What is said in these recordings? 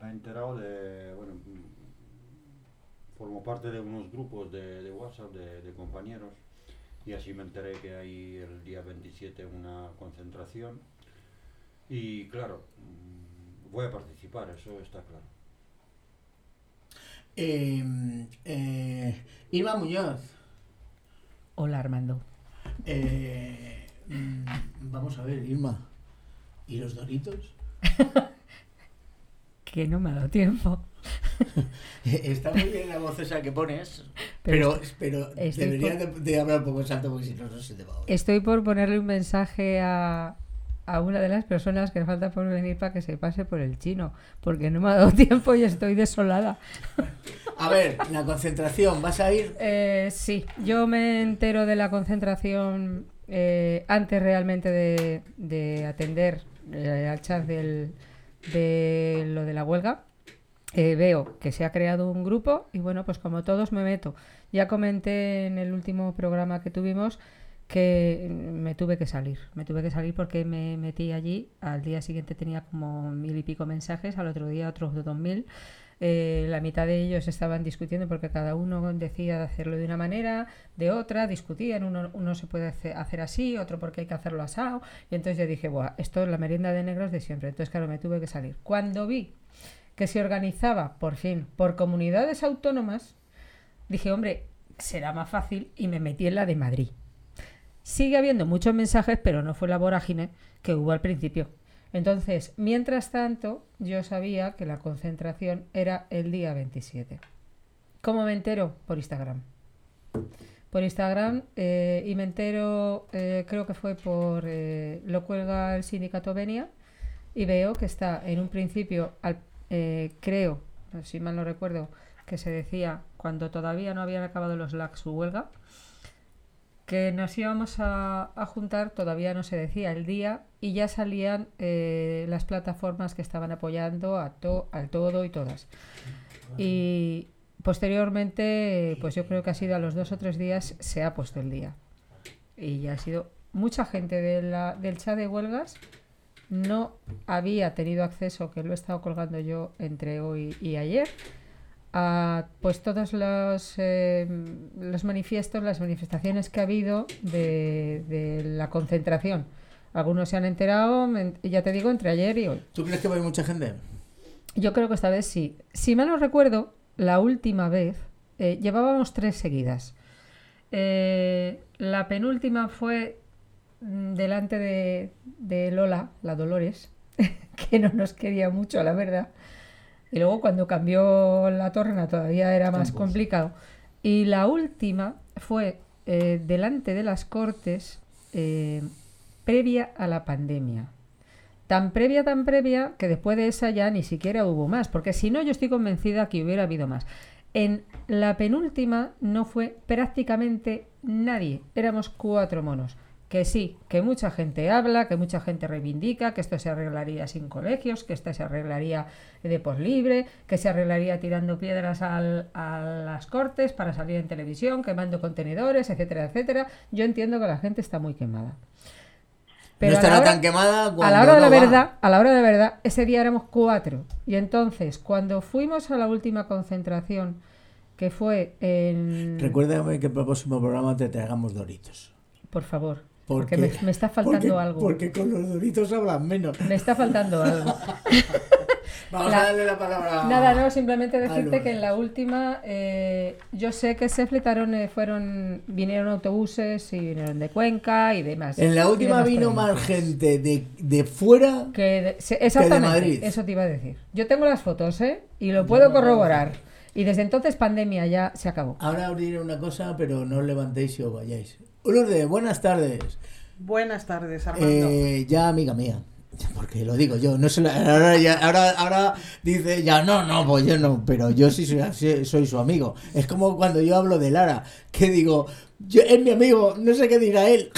he enterado de, bueno, formo parte de unos grupos de WhatsApp de compañeros y así me enteré que hay el día 27 una concentración y claro, voy a participar, eso está claro. Irma Muñoz. Hola, Armando. Vamos a ver, Irma. ¿Y los Doritos? Que no me ha dado tiempo. Está muy bien la voz esa que pones, pero deberías de hablar un poco en alto porque si no, no se te va a oír. Estoy por ponerle un mensaje a una de las personas que falta por venir para que se pase por el chino, porque no me ha dado tiempo y estoy desolada. A ver, la concentración, ¿vas a ir? Sí, yo me entero de la concentración antes realmente de atender al chat de lo de la huelga. Veo que se ha creado un grupo y bueno, pues como todos me meto. Ya comenté en el último programa que tuvimos que me tuve que salir porque me metí allí. Al día siguiente tenía como 1000 y pico mensajes, al otro día otros 2000. La mitad de ellos estaban discutiendo porque cada uno decía hacerlo de una manera, de otra, discutían, uno se puede hacer así, otro porque hay que hacerlo asado, y entonces yo dije, buah, esto es la merienda de negros de siempre. Entonces claro, me tuve que salir. Cuando vi que se organizaba, por fin, por comunidades autónomas, dije, hombre, será más fácil, y me metí en la de Madrid. Sigue habiendo muchos mensajes, pero no fue la vorágine que hubo al principio. Entonces, mientras tanto, yo sabía que la concentración era el día 27. ¿Cómo me entero? Por Instagram. Por Instagram, y me entero, creo que fue por... lo cuelga el sindicato Venia, y veo que está en un principio, creo, si mal no recuerdo, que se decía, cuando todavía no habían acabado los LAC su huelga, que nos íbamos a juntar, todavía no se decía el día, y ya salían las plataformas que estaban apoyando al todo y todas. Y posteriormente, pues yo creo que ha sido a los 2 o 3 días se ha puesto el día. Y ya ha sido mucha gente del chat de huelgas. No había tenido acceso, que lo he estado colgando yo entre hoy y ayer, a pues todos los manifiestos, las manifestaciones que ha habido de la concentración. Algunos se han enterado, ya te digo, entre ayer y hoy. ¿Tú crees que va a haber mucha gente? Yo creo que esta vez sí. Si mal no recuerdo, la última vez llevábamos 3 seguidas. La penúltima fue delante de Lola, la Dolores, que no nos quería mucho, la verdad. Y luego cuando cambió la Torrena todavía era más complicado. Y la última fue delante de las Cortes, previa a la pandemia. Tan previa que después de esa ya ni siquiera hubo más, porque si no yo estoy convencida que hubiera habido más. En la penúltima no fue prácticamente nadie, éramos 4 monos. Que sí, que mucha gente habla, que mucha gente reivindica, que esto se arreglaría sin colegios, que esto se arreglaría de poslibre, que se arreglaría tirando piedras a las Cortes para salir en televisión, quemando contenedores, etcétera, etcétera. Yo entiendo que la gente está muy quemada. Pero no estará tan quemada cuando a la hora de la verdad, ese día éramos 4. Y entonces, cuando fuimos a la última concentración, que fue en... Recuérdame que en el próximo programa te traigamos Doritos. Por favor. Porque me está faltando algo. Porque con los Doritos hablan menos. Me está faltando algo. Vamos a darle la palabra. Nada, no, simplemente decirte que en la última, yo sé que se fletaron, vinieron autobuses y vinieron de Cuenca y demás. En la última vino más gente de fuera que de Madrid. Eso te iba a decir. Yo tengo las fotos, y lo puedo corroborar. Y desde entonces pandemia ya se acabó. Ahora os diré una cosa, pero no os levantéis y os vayáis. Lourdes, buenas tardes. Buenas tardes, Armando. Ya amiga mía, porque lo digo yo, no sé, ahora dice ya no, pues yo no, pero yo sí soy su amigo. Es como cuando yo hablo de Lara, que digo, es mi amigo, no sé qué dirá él.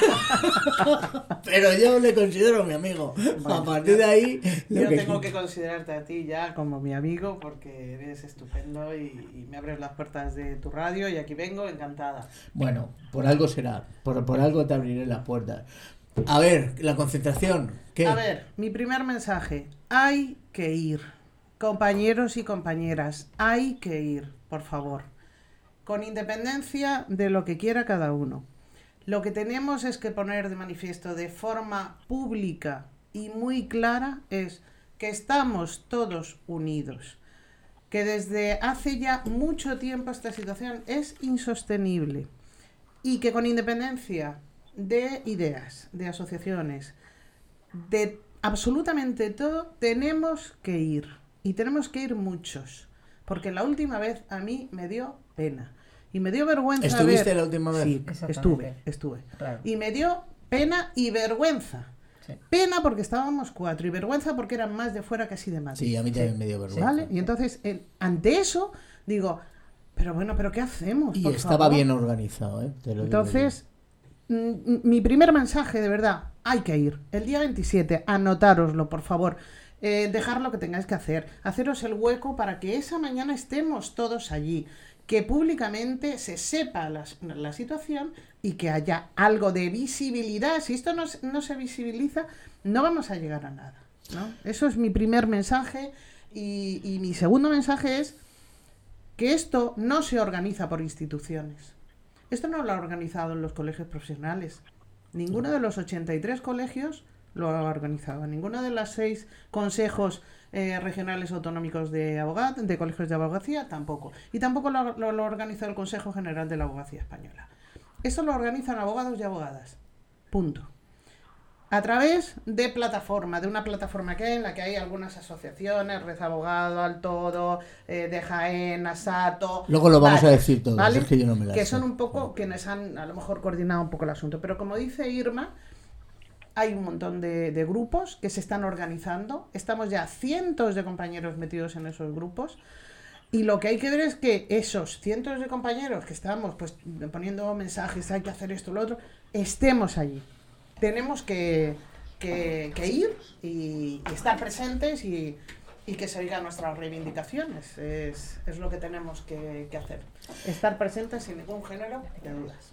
Pero yo le considero mi amigo. Bueno, a partir de ahí... Yo tengo que considerarte a ti ya como mi amigo porque eres estupendo y me abres las puertas de tu radio y aquí vengo encantada. Bueno, por algo será. Por algo te abriré las puertas. A ver, la concentración. ¿Qué? A ver, mi primer mensaje. Hay que ir. compañeros y compañeras, hay que ir, por favor, con independencia de lo que quiera cada uno. Lo que tenemos es que poner de manifiesto de forma pública y muy clara es que estamos todos unidos, que desde hace ya mucho tiempo esta situación es insostenible y que con independencia de ideas, de asociaciones, de absolutamente todo, tenemos que ir y tenemos que ir muchos, porque la última vez a mí me dio pena y me dio vergüenza. ¿Estuviste la última vez? Sí, estuve. Claro. Y me dio pena y vergüenza. Sí. Pena porque estábamos 4 y vergüenza porque eran más de fuera que así de Madrid. Sí, a mí también me dio vergüenza. ¿Vale? Y entonces, ante eso, digo, pero bueno, ¿pero qué hacemos? Y por estaba favor? bien organizado, ¿eh? Te lo digo Entonces, mi primer mensaje, de verdad, hay que ir. El día 27, anotároslo, por favor. Dejar lo que tengáis que hacer. Haceros el hueco para que esa mañana estemos todos allí. Que públicamente se sepa la situación y que haya algo de visibilidad. Si esto no se visibiliza, no vamos a llegar a nada, ¿no? Eso es mi primer mensaje. Y mi segundo mensaje es que esto no se organiza por instituciones. Esto no lo ha organizado en los colegios profesionales. Ninguno de los 83 colegios lo ha organizado. Ninguno de los 6 consejos regionales autonómicos de colegios de abogacía tampoco. Y tampoco lo organiza el Consejo General de la Abogacía Española. Esto lo organizan abogados y abogadas. Punto. A través de una plataforma que hay, en la que hay algunas asociaciones, Red Abogado, Al Todo, de Jaén, Asato. Luego lo vamos a decir todo, ¿vale? es que yo no me la que sé. son un poco quienes han a lo mejor coordinado un poco el asunto. Pero como dice Irma, hay un montón de grupos que se están organizando. Estamos ya cientos de compañeros metidos en esos grupos. Y lo que hay que ver es que esos cientos de compañeros que estamos pues poniendo mensajes, hay que hacer esto, lo otro, estemos allí. Tenemos que ir y estar presentes y que se oigan nuestras reivindicaciones. Es lo que tenemos que hacer. Estar presentes sin ningún género de dudas.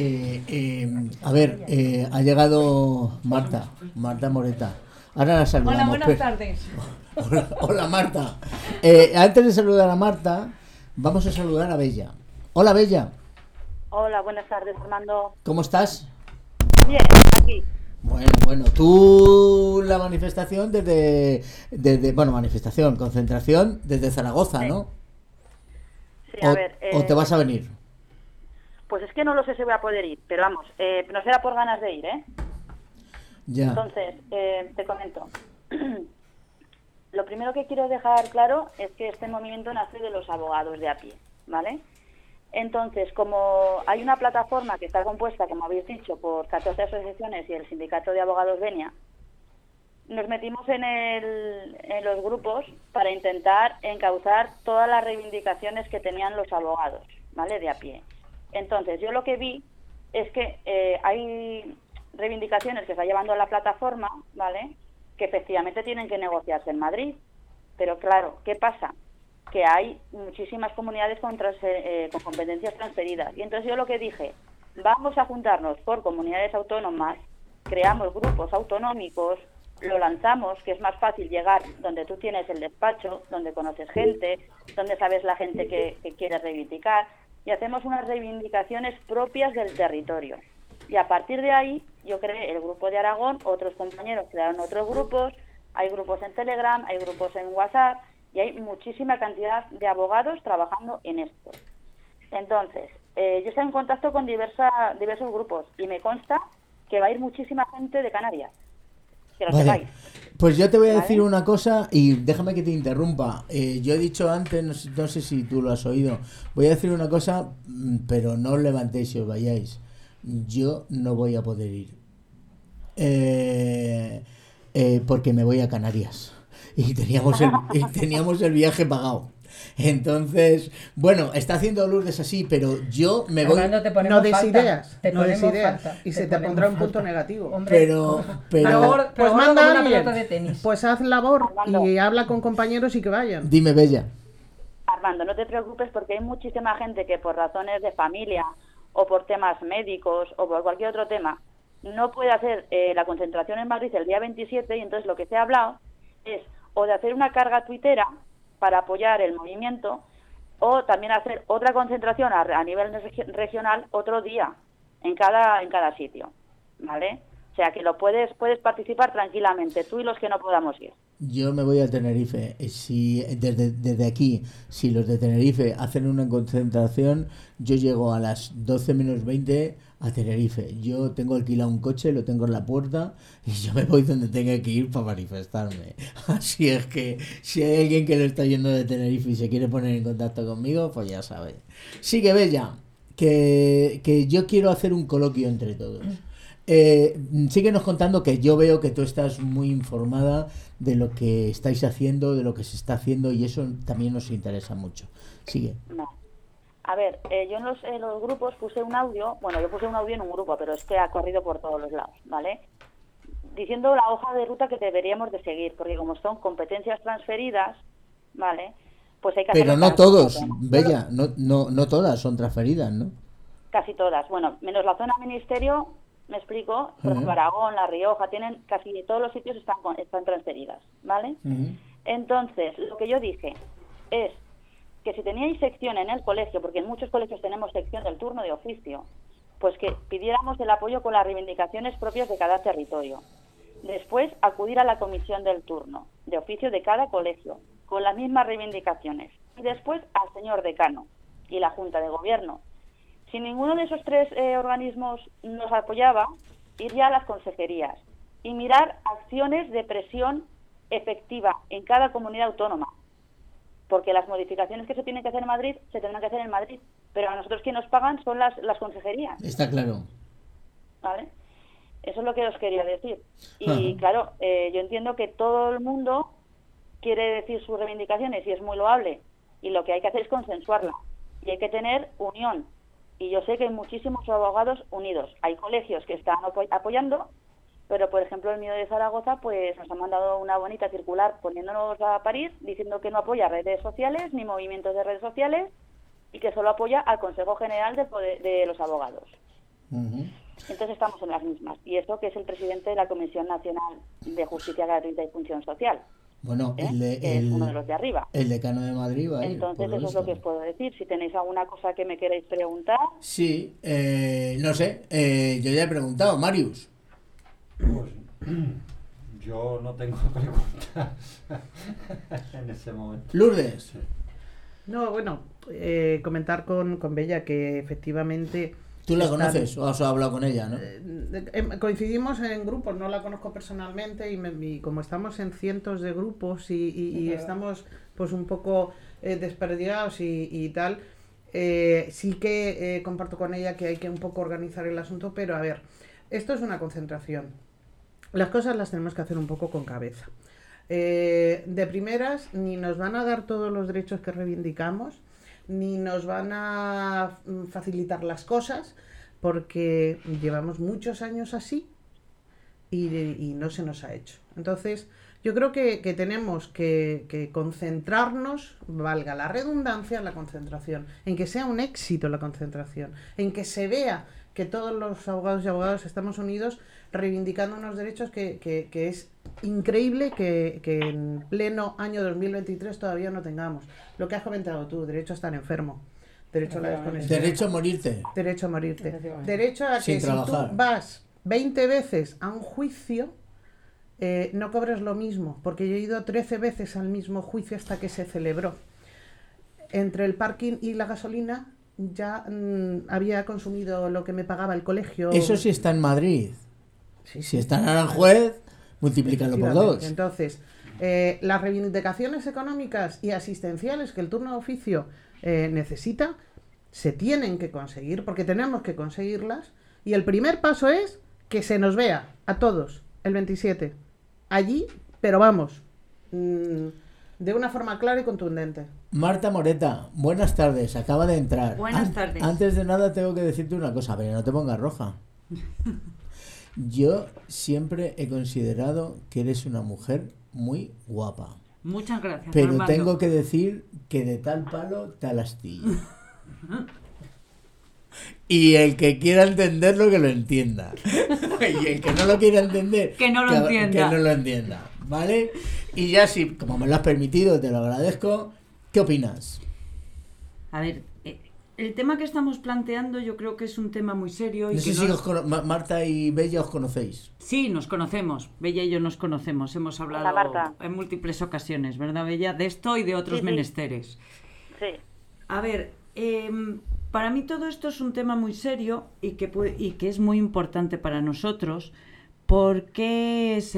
A ver, ha llegado Marta Moreta. Ahora la saludamos. Hola, buenas tardes. Hola, Marta. Antes de saludar a Marta, vamos a saludar a Bella. Hola, Bella. Hola, buenas tardes, Armando. ¿Cómo estás? Bien, aquí. Bueno, tú la manifestación concentración desde Zaragoza, ¿no? Sí, a ver. ¿O te vas a venir? Pues es que no lo sé si voy a poder ir, pero vamos, no será por ganas de ir, ¿eh? Ya. Entonces, te comento. Lo primero que quiero dejar claro es que este movimiento nace de los abogados de a pie, ¿vale? Entonces, como hay una plataforma que está compuesta, como habéis dicho, por 14 asociaciones y el Sindicato de Abogados Venia, nos metimos en los grupos para intentar encauzar todas las reivindicaciones que tenían los abogados, ¿vale? De a pie. Entonces, yo lo que vi es que hay reivindicaciones que está llevando a la plataforma, ¿vale?, que efectivamente tienen que negociarse en Madrid. Pero claro, ¿qué pasa? Que hay muchísimas comunidades con competencias transferidas. Y entonces yo lo que dije, vamos a juntarnos por comunidades autónomas, creamos grupos autonómicos, lo lanzamos, que es más fácil llegar donde tú tienes el despacho, donde conoces gente, donde sabes la gente que quiere reivindicar, y hacemos unas reivindicaciones propias del territorio. Y a partir de ahí, yo creé el grupo de Aragón, otros compañeros crearon otros grupos, hay grupos en Telegram, hay grupos en WhatsApp, y hay muchísima cantidad de abogados trabajando en esto. Entonces, yo estoy en contacto con diversos grupos, y me consta que va a ir muchísima gente de Canarias. Que lo sepáis. Pues yo te voy a ¿Vale? decir una cosa y déjame que te interrumpa. Yo he dicho antes, no sé si tú lo has oído, voy a decir una cosa, pero no os levantéis y os vayáis. Yo no voy a poder ir. Porque me voy a Canarias. Y teníamos el viaje pagado. Entonces, bueno, está haciendo Lourdes así, pero yo me voy. Armando, te No ponemos des falta. ideas, Te no des ponemos ideas. falta. Y se te ponemos pondrá un falta. punto negativo. Hombre, Pero Pues manda manda a una alguien. pelota de tenis. Pues haz labor Armando. y habla con compañeros y que vayan. dime, Bella. Armando, no te preocupes porque hay muchísima gente que por razones de familia o por temas médicos o por cualquier otro tema no puede hacer la concentración en Madrid el día 27, y entonces lo que se ha hablado es o de hacer una carga tuitera para apoyar el movimiento, o también hacer otra concentración a nivel regional otro día en cada sitio, ¿vale? O sea que puedes participar tranquilamente, tú y los que no podamos ir. Yo me voy a Tenerife. Si desde aquí, si los de Tenerife hacen una concentración, yo llego a las 12 menos 20 a Tenerife. Yo tengo alquilado un coche, lo tengo en la puerta y yo me voy donde tenga que ir para manifestarme. Así es que si hay alguien que lo está yendo de Tenerife y se quiere poner en contacto conmigo, pues ya sabe. Sí que Bella, que yo quiero hacer un coloquio entre todos. Síguenos contando, que yo veo que tú estás muy informada de lo que estáis haciendo, de lo que se está haciendo, y eso también nos interesa mucho. Sigue. No. A ver, yo en los grupos puse un audio, bueno, yo puse un audio en un grupo, pero es que ha corrido por todos los lados, ¿vale? Diciendo la hoja de ruta que deberíamos de seguir, porque como son competencias transferidas, ¿vale? Pues hay que Pero hacerlo no todos, Bella, no todas son transferidas, ¿no? Casi todas, bueno, menos la zona ministerio, me explico, por ejemplo, Aragón, La Rioja, tienen casi todos los sitios están transferidas, ¿vale? Entonces, lo que yo dije es que si teníais sección en el colegio, porque en muchos colegios tenemos sección del turno de oficio, pues que pidiéramos el apoyo con las reivindicaciones propias de cada territorio. Después, acudir a la comisión del turno de oficio de cada colegio, con las mismas reivindicaciones. Y después al señor decano y la Junta de Gobierno. Si ninguno de esos tres organismos nos apoyaba, ir ya a las consejerías y mirar acciones de presión efectiva en cada comunidad autónoma. Porque las modificaciones que se tienen que hacer en Madrid se tendrán que hacer en Madrid, pero a nosotros quien nos pagan son las consejerías. Está claro. ¿Vale? Eso es lo que os quería decir. Y claro, yo entiendo que todo el mundo quiere decir sus reivindicaciones y es muy loable, y lo que hay que hacer es consensuarla y hay que tener unión. Y yo sé que hay muchísimos abogados unidos. Hay colegios que están apoyando, pero por ejemplo el mío de Zaragoza pues nos ha mandado una bonita circular poniéndonos a parir, diciendo que no apoya redes sociales ni movimientos de redes sociales y que solo apoya al Consejo General de los Abogados. Entonces estamos en las mismas. Y eso que es el presidente de la Comisión Nacional de Justicia Gratuita y Función Social. Bueno, es uno de los de arriba. El decano de Madrid va a ir. Entonces eso es lo que os puedo decir. Si tenéis alguna cosa que me queréis preguntar. Sí, no sé, yo ya he preguntado, Marius. Pues yo no tengo preguntas en ese momento. Lourdes. No, bueno, comentar con Bella que efectivamente... ¿Tú la conoces o has hablado con ella, no? Coincidimos en grupos, no la conozco personalmente y como estamos en cientos de grupos y estamos pues un poco desperdigados y tal, sí que comparto con ella que hay que un poco organizar el asunto, pero a ver, esto es una concentración. Las cosas las tenemos que hacer un poco con cabeza. De primeras, ni nos van a dar todos los derechos que reivindicamos, ni nos van a facilitar las cosas, porque llevamos muchos años así y no se nos ha hecho. Entonces, yo creo que tenemos que concentrarnos, valga la redundancia, en la concentración, en que sea un éxito la concentración, en que se vea que todos los abogados y abogadas estamos unidos reivindicando unos derechos que es increíble que en pleno año 2023 todavía no tengamos. Lo que has comentado tú, derecho a estar enfermo, derecho a la desconexión. Derecho a morirte. Derecho a morirte. Derecho a que sin si trabajar. tú vas 20 veces a un juicio, no cobres lo mismo, porque yo he ido 13 veces al mismo juicio hasta que se celebró. Entre el parking y la gasolina ya había consumido lo que me pagaba el colegio. Eso sí está en Madrid. Sí, Si está en Aranjuez, multiplícalo por dos. Entonces, las reivindicaciones económicas y asistenciales que el turno de oficio necesita, se tienen que conseguir, porque tenemos que conseguirlas. Y el primer paso es que se nos vea a todos el 27 allí, pero vamos, de una forma clara y contundente. Marta Moreta, buenas tardes, acaba de entrar. Buenas tardes. Antes de nada tengo que decirte una cosa, pero no te pongas roja. Yo siempre he considerado que eres una mujer muy guapa. Muchas gracias, Pero Armando. tengo que decir que de tal palo, tal astilla. Y el que quiera entenderlo, que lo entienda. Y el que no lo quiera entender, Que no lo entienda. Que no lo entienda, ¿vale? Y ya sí, como me lo has permitido, te lo agradezco. ¿Qué opinas? A ver, el tema que estamos planteando yo creo que es un tema muy serio. Y No sé que si Marta y Bella os conocéis. Sí, nos conocemos. Bella y yo nos conocemos. Hemos hablado Hola, Marta. en múltiples ocasiones, ¿verdad, Bella? De esto y de otros Sí, sí. menesteres. Sí. A ver, para mí todo esto es un tema muy serio y que es muy importante para nosotros porque es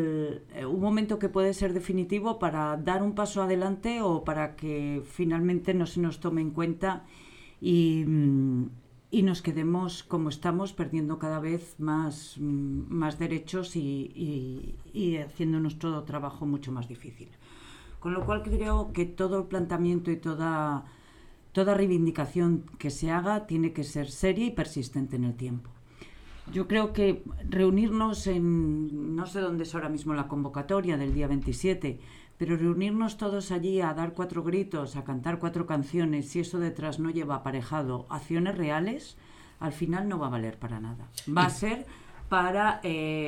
un momento que puede ser definitivo para dar un paso adelante o para que finalmente no se nos tome en cuenta y nos quedemos como estamos, perdiendo cada vez más derechos y haciendo nuestro trabajo mucho más difícil. Con lo cual creo que todo el planteamiento y toda reivindicación que se haga tiene que ser seria y persistente en el tiempo. Yo creo que reunirnos no sé dónde es ahora mismo la convocatoria del día 27, pero reunirnos todos allí a dar 4 gritos, a cantar 4 canciones, si eso detrás no lleva aparejado acciones reales, al final no va a valer para nada. Va a ser para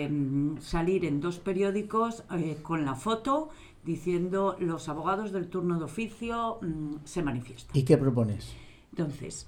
salir en 2 periódicos con la foto diciendo los abogados del turno de oficio se manifiestan. ¿Y qué propones? Entonces,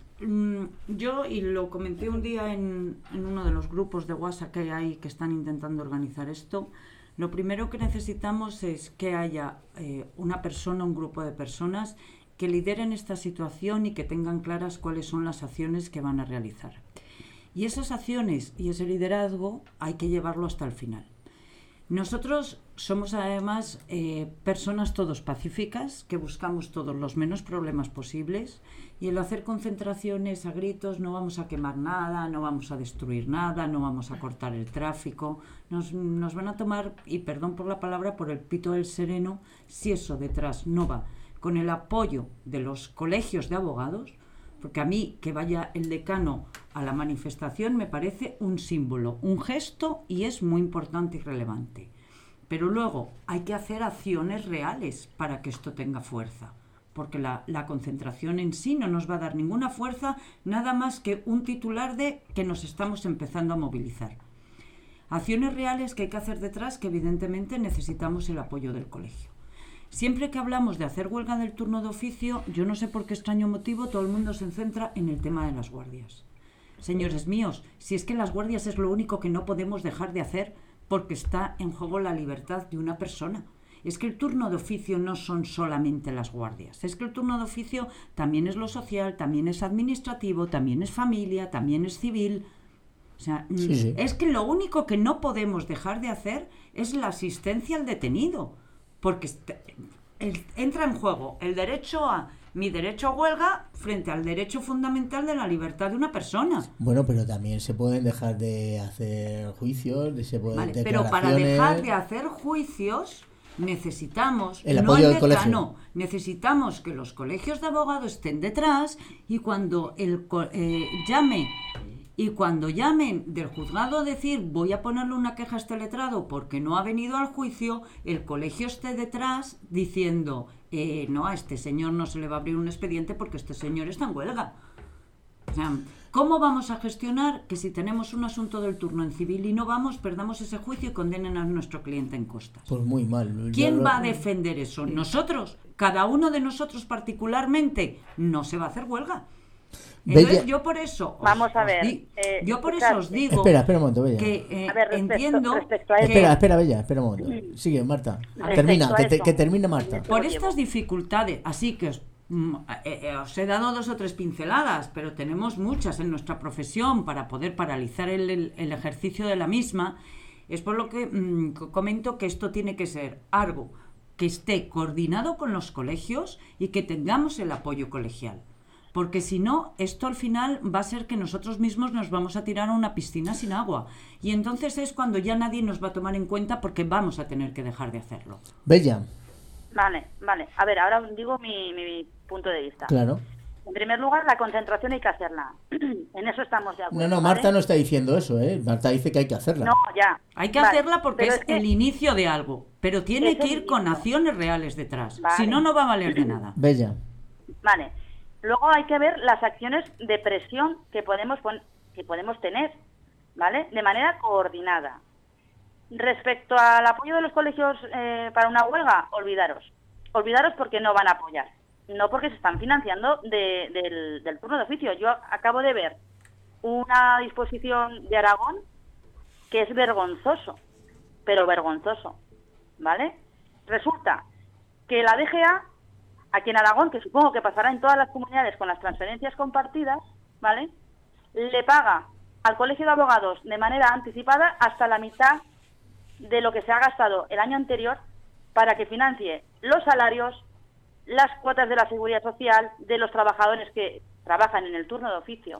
yo, y lo comenté un día en uno de los grupos de WhatsApp que hay que están intentando organizar esto, lo primero que necesitamos es que haya una persona, un grupo de personas que lideren esta situación y que tengan claras cuáles son las acciones que van a realizar. Y esas acciones y ese liderazgo hay que llevarlo hasta el final. Nosotros somos además personas todos pacíficas, que buscamos todos los menos problemas posibles, y el hacer concentraciones a gritos no vamos a quemar nada, no vamos a destruir nada, no vamos a cortar el tráfico, nos van a tomar, y perdón por la palabra, por el pito del sereno, si eso detrás no va con el apoyo de los colegios de abogados, porque a mí que vaya el decano a la manifestación me parece un símbolo, un gesto, y es muy importante y relevante. Pero luego hay que hacer acciones reales para que esto tenga fuerza, porque la concentración en sí no nos va a dar ninguna fuerza, nada más que un titular de que nos estamos empezando a movilizar. Acciones reales que hay que hacer detrás, que evidentemente necesitamos el apoyo del colegio. Siempre que hablamos de hacer huelga del turno de oficio, yo no sé por qué extraño motivo todo el mundo se centra en el tema de las guardias. Señores míos, si es que las guardias es lo único que no podemos dejar de hacer porque está en juego la libertad de una persona. Es que el turno de oficio no son solamente las guardias. Es que el turno de oficio también es lo social, también es administrativo, también es familia, también es civil. O sea, sí. Es que lo único que no podemos dejar de hacer es la asistencia al detenido. Porque entra en juego mi derecho a huelga frente al derecho fundamental de la libertad de una persona. Bueno, pero también se pueden dejar de hacer juicios, pero para dejar de hacer juicios necesitamos el apoyo del colegio. No, necesitamos que los colegios de abogados estén detrás y cuando llamen del juzgado a decir voy a ponerle una queja a este letrado porque no ha venido al juicio, el colegio esté detrás diciendo no, a este señor no se le va a abrir un expediente porque este señor está en huelga. O sea, ¿cómo vamos a gestionar que si tenemos un asunto del turno en civil y no vamos, perdamos ese juicio y condenen a nuestro cliente en costas? Pues muy mal. ¿Quién va a defender eso? ¿Nosotros? ¿Cada uno de nosotros particularmente? No se va a hacer huelga. Entonces yo por eso os digo espera un momento, Bella. Que entiendo respecto a eso. Espera, Bella, espera un momento. Sigue, Marta. Termina, que termine Marta. Por estas dificultades, así que os he dado 2 o 3 pinceladas, pero tenemos muchas en nuestra profesión para poder paralizar el ejercicio de la misma. Es por lo que comento que esto tiene que ser algo que esté coordinado con los colegios y que tengamos el apoyo colegial. Porque si no, esto al final va a ser que nosotros mismos nos vamos a tirar a una piscina sin agua. Y entonces es cuando ya nadie nos va a tomar en cuenta porque vamos a tener que dejar de hacerlo. Bella. Vale. A ver, ahora digo mi punto de vista. Claro. En primer lugar, la concentración hay que hacerla. En eso estamos de acuerdo. No, Marta no está diciendo eso, ¿eh? Marta dice que hay que hacerla. No, ya. Hay que hacerla porque es el inicio de algo. Pero tiene que ir con acciones reales detrás. Vale. Si no, no va a valer de nada. Bella. Vale. Luego hay que ver las acciones de presión que podemos tener, ¿vale? De manera coordinada. Respecto al apoyo de los colegios para una huelga, olvidaros. Olvidaros porque no van a apoyar. No porque se están financiando del turno de oficio. Yo acabo de ver una disposición de Aragón que es vergonzoso, pero vergonzoso, ¿vale? Resulta que la DGA, aquí en Aragón, que supongo que pasará en todas las comunidades con las transferencias compartidas, ¿vale?, le paga al Colegio de Abogados de manera anticipada hasta la mitad de lo que se ha gastado el año anterior para que financie los salarios, las cuotas de la seguridad social de los trabajadores que trabajan en el turno de oficio,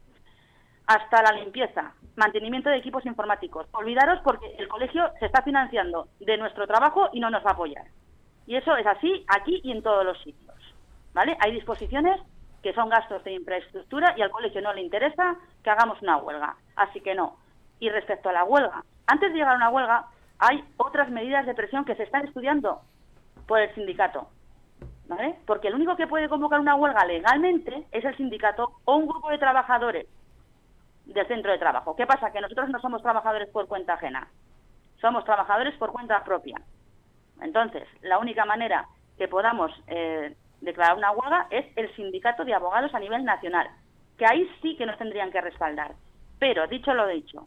hasta la limpieza, mantenimiento de equipos informáticos. Olvidaros porque el colegio se está financiando de nuestro trabajo y no nos va a apoyar. Y eso es así aquí y en todos los sitios, ¿vale? Hay disposiciones que son gastos de infraestructura y al colegio no le interesa que hagamos una huelga, así que no. Y respecto a la huelga, antes de llegar a una huelga hay otras medidas de presión que se están estudiando por el sindicato, ¿vale? Porque el único que puede convocar una huelga legalmente es el sindicato o un grupo de trabajadores del centro de trabajo. ¿Qué pasa? Que nosotros no somos trabajadores por cuenta ajena, somos trabajadores por cuenta propia. Entonces, la única manera que podamos declarar una huelga es el sindicato de abogados a nivel nacional, que ahí sí que nos tendrían que respaldar. Pero, dicho lo dicho,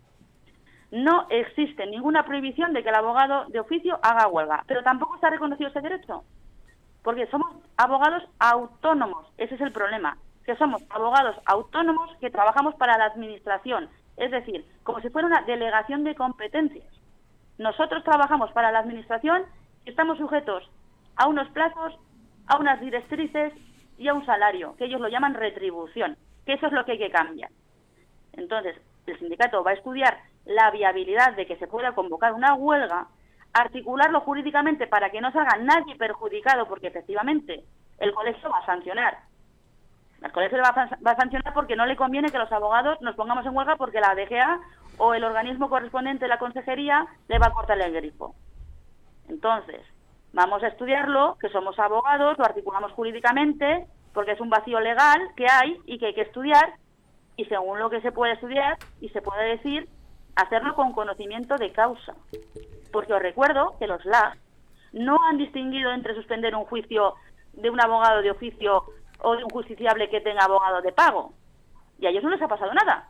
no existe ninguna prohibición de que el abogado de oficio haga huelga, pero tampoco está reconocido ese derecho, porque somos abogados autónomos. Ese es el problema, que somos abogados autónomos que trabajamos para la administración, es decir, como si fuera una delegación de competencias. Nosotros trabajamos para la administración y estamos sujetos a unos plazos, a unas directrices y a un salario, que ellos lo llaman retribución, que eso es lo que hay que cambiar. Entonces, el sindicato va a estudiar la viabilidad de que se pueda convocar una huelga, articularlo jurídicamente para que no salga nadie perjudicado, porque efectivamente el colegio va a sancionar. El colegio va a sancionar porque no le conviene que los abogados nos pongamos en huelga porque la DGA o el organismo correspondiente de la consejería le va a cortar el grifo. Entonces, vamos a estudiarlo, que somos abogados, lo articulamos jurídicamente, porque es un vacío legal que hay y que hay que estudiar, y según lo que se puede estudiar y se puede decir, hacerlo con conocimiento de causa. Porque os recuerdo que los LAG no han distinguido entre suspender un juicio de un abogado de oficio o de un justiciable que tenga abogado de pago. Y a ellos no les ha pasado nada.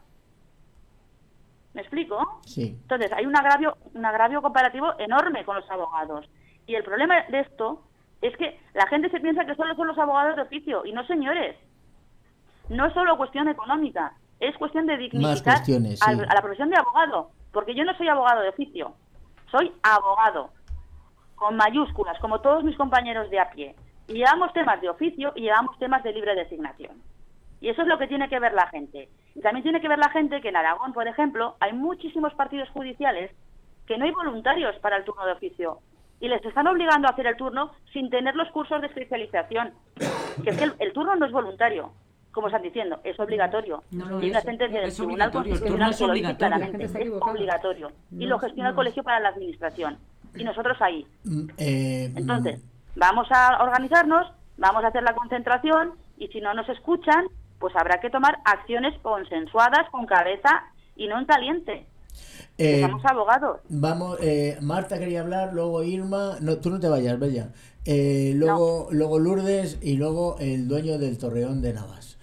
¿Me explico? Sí. Entonces, hay un agravio comparativo enorme con los abogados. Y el problema de esto es que la gente se piensa que solo son los abogados de oficio. Y no, señores. No es solo cuestión económica. Es cuestión de dignificar sí, a la profesión de abogado. Porque yo no soy abogado de oficio. Soy abogado. Con mayúsculas, como todos mis compañeros de a pie. Y llevamos temas de oficio y llevamos temas de libre designación. Y eso es lo que tiene que ver la gente. Y también tiene que ver la gente que en Aragón, por ejemplo, hay muchísimos partidos judiciales que no hay voluntarios para el turno de oficio. Y les están obligando a hacer el turno sin tener los cursos de especialización. Que es que el turno no es voluntario, como están diciendo, es obligatorio. No, y una sentencia del Tribunal Constitucional que lo dice claramente, es obligatorio. Y lo gestiona el colegio para la administración. Y nosotros ahí. Entonces, vamos a organizarnos, vamos a hacer la concentración, y si no nos escuchan, pues habrá que tomar acciones consensuadas, con cabeza y no en caliente. Somos abogados. Vamos, Marta quería hablar, luego Irma. No, tú no te vayas, Bella. Luego Lourdes y luego el dueño del Torreón de Navas.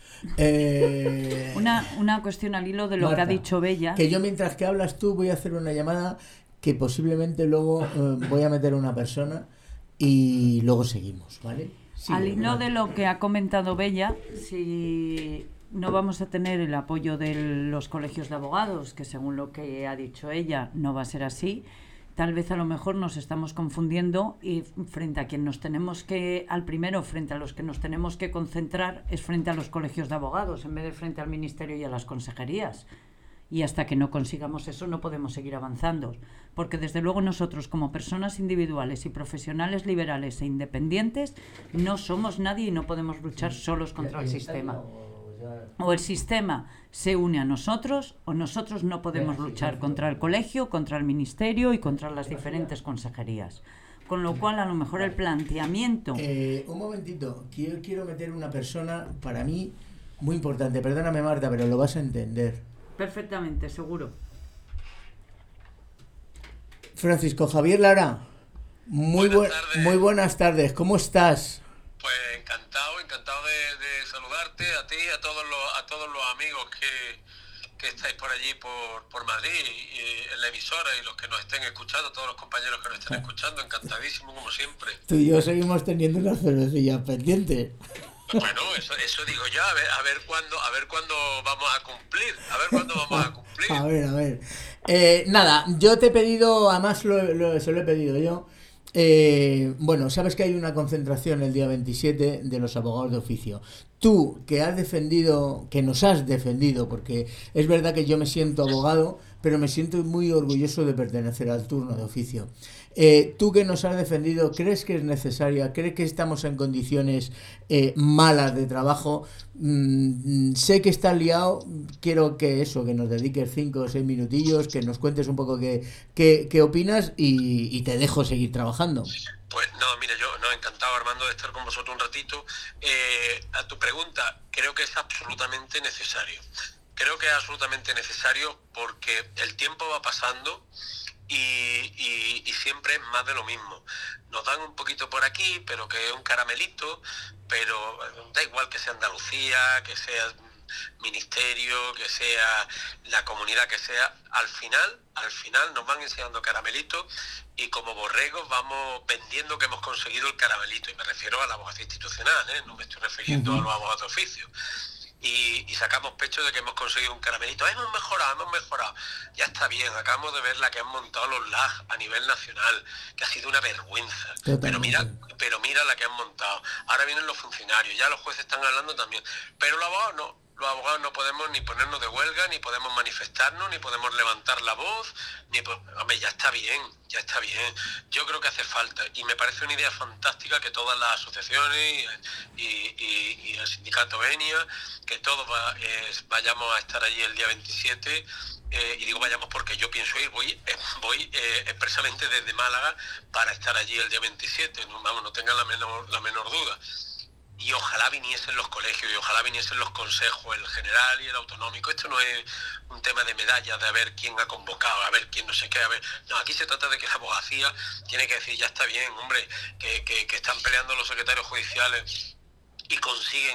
Una cuestión al hilo de lo Marta, que ha dicho Bella. Que yo mientras que hablas tú voy a hacer una llamada que posiblemente luego voy a meter a una persona y luego seguimos, ¿vale? Sí, al hilo de lo que ha comentado Bella, si no vamos a tener el apoyo de los colegios de abogados, que según lo que ha dicho ella no va a ser así, tal vez a lo mejor nos estamos confundiendo y frente a quien nos tenemos que, frente a los que nos tenemos que concentrar es frente a los colegios de abogados en vez de frente al ministerio y a las consejerías. Y hasta que no consigamos eso no podemos seguir avanzando, porque desde luego nosotros como personas individuales y profesionales liberales e independientes no somos nadie y no podemos luchar solos contra el sistema. O el sistema se une a nosotros o nosotros no podemos luchar contra el colegio, contra el ministerio y contra las diferentes consejerías. Con lo cual a lo mejor el planteamiento... un momentito, quiero meter una persona para mí muy importante. Perdóname, Marta, pero lo vas a entender. Perfectamente, seguro. Francisco Javier Lara, Buenas tardes. muy buenas tardes, ¿cómo estás? Pues encantado de saludarte a ti y a todos los amigos que estáis por allí, por Madrid, y en la emisora, y los que nos estén escuchando, todos los compañeros que nos estén escuchando, encantadísimo como siempre. Tú y yo seguimos teniendo unas cervecillas pendientes. Bueno, eso digo yo, a ver cuándo vamos a cumplir, A ver. Nada, yo te he pedido, además se lo he pedido yo. Bueno, sabes que hay una concentración el día 27 de los abogados de oficio. Tú, que nos has defendido, porque es verdad que yo me siento abogado, pero me siento muy orgulloso de pertenecer al turno de oficio. Tú que nos has defendido, ¿crees que es necesaria? ¿Crees que estamos en condiciones malas de trabajo? Sé que estás liado, quiero que nos dediques 5 o 6 minutillos, que nos cuentes un poco qué opinas y te dejo seguir trabajando. Pues no, mira, yo encantado, Armando, de estar con vosotros un ratito. A tu pregunta, creo que es absolutamente necesario. Creo que es absolutamente necesario porque el tiempo va pasando y siempre es más de lo mismo. Nos dan un poquito por aquí, pero que es un caramelito, pero da igual que sea Andalucía, que sea ministerio, que sea la comunidad que sea, al final nos van enseñando caramelitos y como borregos vamos vendiendo que hemos conseguido el caramelito, y me refiero a la abogacía institucional, no me estoy refiriendo a los abogados de oficio. Y sacamos pecho de que hemos conseguido un caramelito. Hemos mejorado. Ya está bien, acabamos de ver la que han montado los LAG a nivel nacional, que ha sido una vergüenza. Pero mira la que han montado. Ahora vienen los funcionarios, ya los jueces están hablando también. Pero los abogados no. Los abogados no podemos ni ponernos de huelga, ni podemos manifestarnos, ni podemos levantar la voz, hombre, ya está bien. Yo creo que hace falta, y me parece una idea fantástica que todas las asociaciones y el sindicato ENIA, que todos vayamos a estar allí el día 27, y digo vayamos porque yo pienso ir, voy expresamente desde Málaga para estar allí el día 27, no tengan la menor duda. Y ojalá viniesen los colegios, y ojalá viniesen los consejos, el general y el autonómico. Esto no es un tema de medallas, de a ver quién ha convocado, a ver quién no sé qué, No, aquí se trata de que la abogacía tiene que decir, ya está bien, hombre, que están peleando los secretarios judiciales y consiguen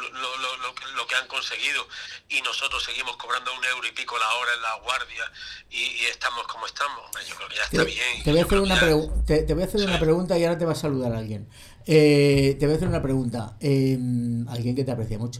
lo que han conseguido, y nosotros seguimos cobrando €1 y pico la hora en la guardia y estamos como estamos. Hombre, yo creo que ya está bien. Te voy a hacer una pregunta y ahora te va a saludar alguien. Te voy a hacer una pregunta. Alguien que te aprecia mucho.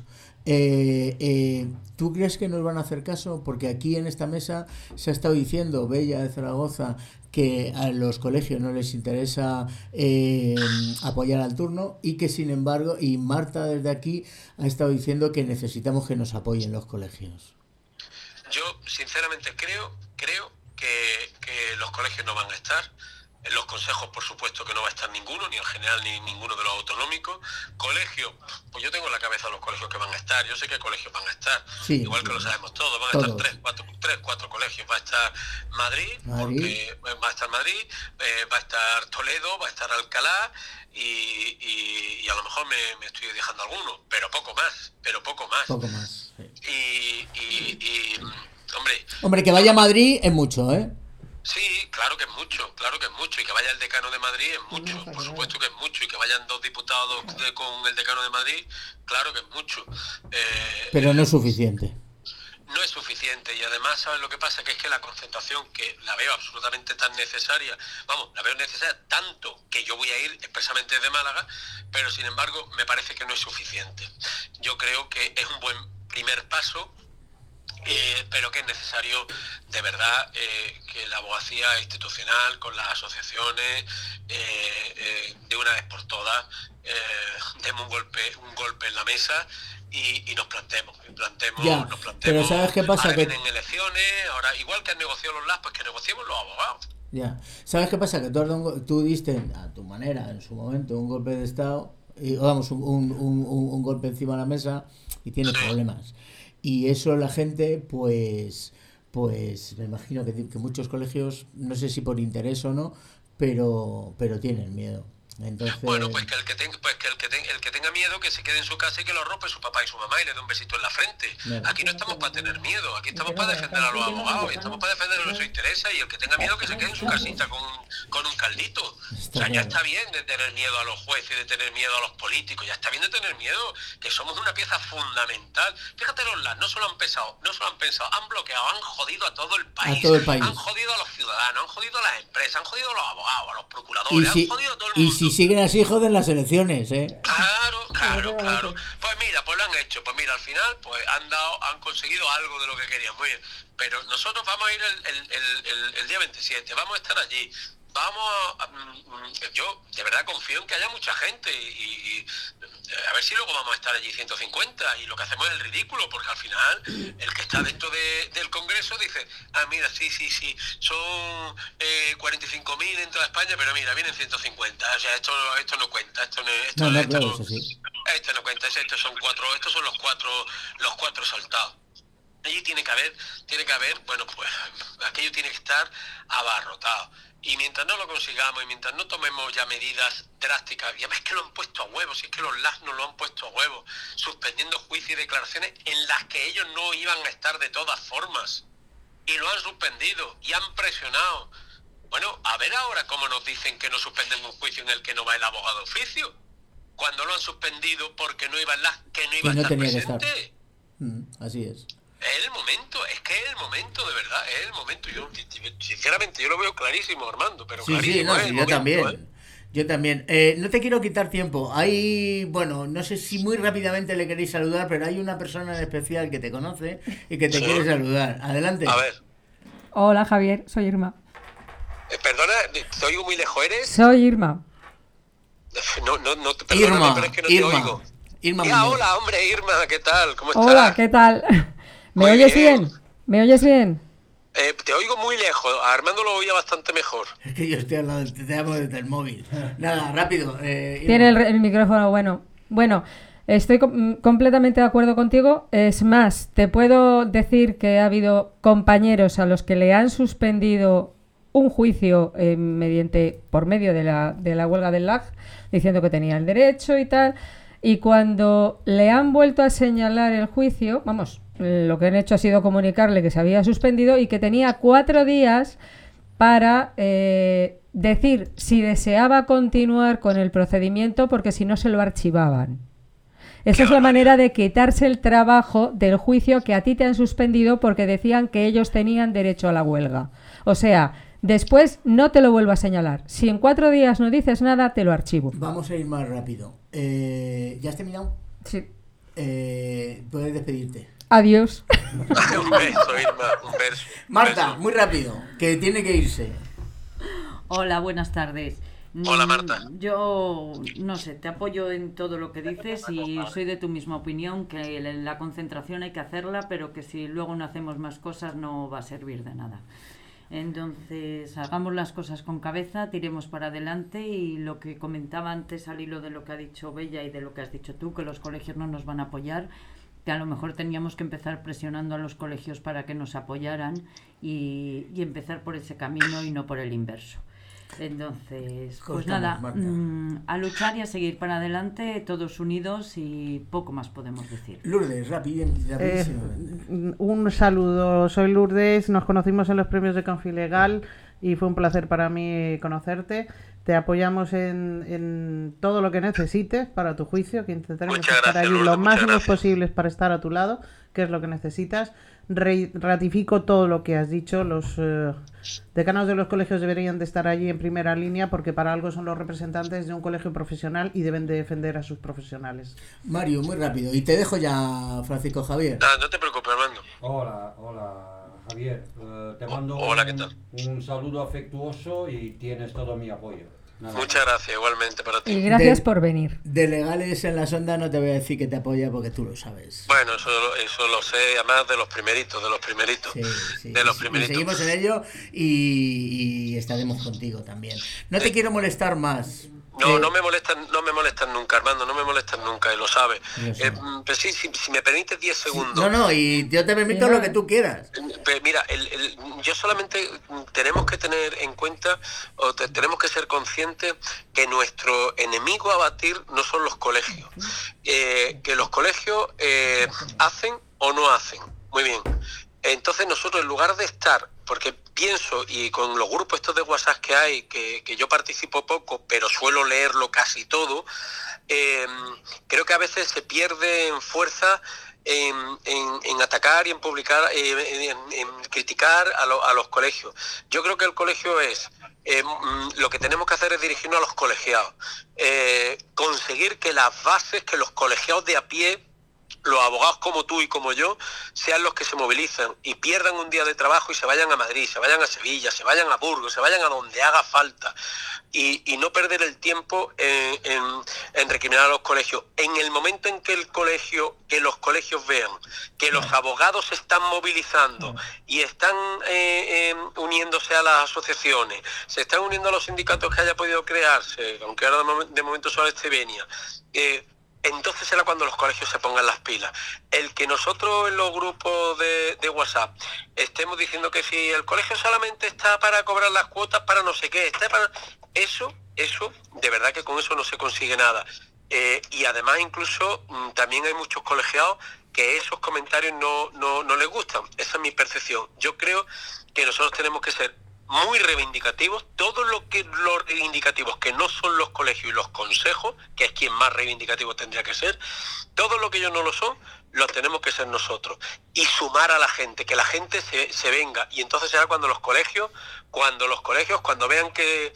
¿Tú crees que nos van a hacer caso? Porque aquí en esta mesa se ha estado diciendo, Bella de Zaragoza, que a los colegios no les interesa apoyar al turno, y que sin embargo, y Marta desde aquí ha estado diciendo que necesitamos que nos apoyen los colegios. Yo sinceramente creo que los colegios no van a estar. En los consejos, por supuesto, que no va a estar ninguno, ni el general ni ninguno de los autonómicos. Colegios, pues yo tengo en la cabeza los colegios que van a estar. Yo sé qué colegios van a estar, sí, igual que lo sabemos todos. Van a estar 3-4 colegios. Va a estar Madrid, porque va a estar Madrid, va a estar Toledo, va a estar Alcalá, y a lo mejor me estoy dejando alguno, pero poco más. Poco más, sí. Hombre, que vaya a Madrid es mucho, ¿eh? Sí, claro que es mucho, y que vaya el decano de Madrid es mucho, por supuesto que es mucho, y que vayan 2 diputados con el decano de Madrid, claro que es mucho. Pero no es suficiente. No es suficiente, y además, ¿sabes lo que pasa? Que es que la concentración, que la veo absolutamente tan necesaria, la veo necesaria tanto que yo voy a ir expresamente desde Málaga, pero sin embargo me parece que no es suficiente. Yo creo que es un buen primer paso, pero que es necesario de verdad que la abogacía institucional con las asociaciones de una vez por todas demos un golpe en la mesa y nos plantemos. Pero ¿sabes qué pasa? Ahora vienen elecciones, ahora igual que han negociado los LAS, pues que negociemos los abogados. Ya, ¿sabes qué pasa? Que tú diste a tu manera en su momento un golpe de estado, un golpe encima de la mesa, y tienes problemas. Y eso la gente, pues me imagino que muchos colegios, no sé si por interés o no, pero tienen miedo. Entonces... Bueno, pues que el que tenga miedo, que se quede en su casa y que lo arrope su papá y su mamá y le dé un besito en la frente. Claro. Aquí no estamos para tener miedo, aquí estamos para defender a los abogados, y estamos para defender a nuestros intereses, y el que tenga miedo que se quede en su casita con un caldito. O sea, ya está bien de tener miedo a los jueces y de tener miedo a los políticos, ya está bien de tener miedo, que somos una pieza fundamental. Fíjate, los LAS no solo han pensado, han bloqueado, han jodido a todo el país, han jodido a los ciudadanos, han jodido a las empresas, han jodido a los abogados, a los procuradores, han jodido a todo el mundo. Y si siguen así, joden las elecciones, ¿eh? Claro. Pues mira, pues lo han hecho. Pues mira, al final pues han conseguido algo de lo que querían. Muy bien. Pero nosotros vamos a ir el día 27, vamos a estar allí. Yo de verdad confío en que haya mucha gente y a ver si luego vamos a estar allí 150 y lo que hacemos es el ridículo, porque al final el que está dentro del Congreso dice, mira, sí, son 45.000 en toda España, pero mira, vienen 150, o sea, esto no cuenta, esto no cuenta, estos son los cuatro saltados. Allí tiene que haber, bueno, pues aquello tiene que estar abarrotado. Y mientras no lo consigamos y mientras no tomemos ya medidas drásticas, y además es que lo han puesto a huevo, si es que los LAS nos lo han puesto a huevo, suspendiendo juicios y declaraciones en las que ellos no iban a estar de todas formas. Y lo han suspendido y han presionado. Bueno, a ver ahora cómo nos dicen que no suspenden un juicio en el que no va el abogado de oficio, cuando lo han suspendido porque no iba el LAS, que no iba a estar presente. Así es. Es el momento, de verdad, es el momento. Yo, sinceramente, yo lo veo clarísimo, Armando, pero clarísimo. Yo también. No te quiero quitar tiempo. Bueno, no sé si muy rápidamente le queréis saludar, pero hay una persona en especial que te conoce y que te quiere saludar. Adelante. A ver. Hola, Javier, soy Irma. Perdona, ¿te oigo muy lejos? ¿Eres? Soy Irma. Perdóname, pero es que no te oigo. Irma. Hola, hombre, Irma, ¿qué tal? ¿Cómo estás? Hola, ¿qué tal? ¿Me oyes bien? ¿Me oyes bien? Te oigo muy lejos, a Armando lo oía bastante mejor. Es que yo estoy al lado, te llamo desde el móvil. Nada, rápido. Tiene el micrófono bueno. Bueno, estoy completamente de acuerdo contigo. Es más, te puedo decir que ha habido compañeros a los que le han suspendido un juicio por medio de la huelga del LAG, diciendo que tenía el derecho y tal. Y cuando le han vuelto a señalar el juicio, lo que han hecho ha sido comunicarle que se había suspendido y que tenía 4 días para decir si deseaba continuar con el procedimiento, porque si no se lo archivaban. Esa es la manera de quitarse el trabajo del juicio que a ti te han suspendido porque decían que ellos tenían derecho a la huelga. O sea, después no te lo vuelvo a señalar. Si en 4 días no dices nada, te lo archivo. Vamos a ir más rápido. ¿Ya has terminado? Sí. Puedes despedirte. Adiós. Un beso, Irma, un beso. Marta, muy rápido, que tiene que irse. Hola, buenas tardes. Hola, Marta. Yo, no sé, te apoyo en todo lo que dices y soy de tu misma opinión, que la concentración hay que hacerla, pero que si luego no hacemos más cosas no va a servir de nada. Entonces, hagamos las cosas con cabeza, tiremos para adelante, y lo que comentaba antes al hilo de lo que ha dicho Bella y de lo que has dicho tú, que los colegios no nos van a apoyar, que a lo mejor teníamos que empezar presionando a los colegios para que nos apoyaran y empezar por ese camino y no por el inverso. Entonces, pues nada, a luchar y a seguir para adelante, todos unidos, y poco más podemos decir. Lourdes, rapidísimo. Un saludo, soy Lourdes, nos conocimos en los premios de Confilegal y fue un placer para mí conocerte. Te apoyamos en todo lo que necesites para tu juicio, que intentaremos estar allí lo máximo posible para estar a tu lado, que es lo que necesitas. Ratifico todo lo que has dicho. Los decanos de los colegios deberían de estar allí en primera línea, porque para algo son los representantes de un colegio profesional y deben de defender a sus profesionales. Mario, muy rápido. Y te dejo ya, Francisco Javier. No te preocupes, Armando. Hola, Javier. Te mando Hola, ¿qué tal? un saludo afectuoso y tienes todo mi apoyo. Nada. Muchas gracias, igualmente para ti. Y gracias por venir. De Legales en la Sonda no te voy a decir que te apoya, porque tú lo sabes. Bueno, eso lo sé, además de los primeritos. Sí. De los Y primeritos. seguimos en ello y estaremos contigo también. No te quiero molestar más. No me molestan nunca, Armando, no me molestan nunca, y lo sabes. Pero sí, si me permites 10 segundos. No, y yo te permito lo que tú quieras. Mira, yo solamente tenemos que tener en cuenta, tenemos que ser conscientes que nuestro enemigo a batir no son los colegios. Que los colegios hacen o no hacen. Muy bien. Entonces nosotros, en lugar de estar, porque pienso, y con los grupos estos de WhatsApp que hay, que yo participo poco, pero suelo leerlo casi todo, creo que a veces se pierde en fuerza en atacar y en publicar, en criticar a los colegios. Yo creo que el colegio es, lo que tenemos que hacer es dirigirnos a los colegiados, conseguir que las bases, que los colegiados de a pie, los abogados como tú y como yo, sean los que se movilizan y pierdan un día de trabajo y se vayan a Madrid, se vayan a Sevilla, se vayan a Burgos, se vayan a donde haga falta, y no perder el tiempo en recriminar a los colegios. En el momento en que los colegios vean que los abogados se están movilizando y están uniéndose a las asociaciones, se están uniendo a los sindicatos que haya podido crearse, aunque ahora de momento solo esté Venia, entonces será cuando los colegios se pongan las pilas. El que nosotros en los grupos de WhatsApp estemos diciendo que si el colegio solamente está para cobrar las cuotas para no sé qué, está para... Eso, de verdad que con eso no se consigue nada. Y además incluso también hay muchos colegiados que esos comentarios no les gustan. Esa es mi percepción. Yo creo que nosotros tenemos que ser muy reivindicativos, todos los reivindicativos que no son los colegios y los consejos, que es quien más reivindicativo tendría que ser, todo lo que ellos no lo son, los tenemos que ser nosotros, y sumar a la gente, que la gente se venga, y entonces será cuando los colegios, cuando vean que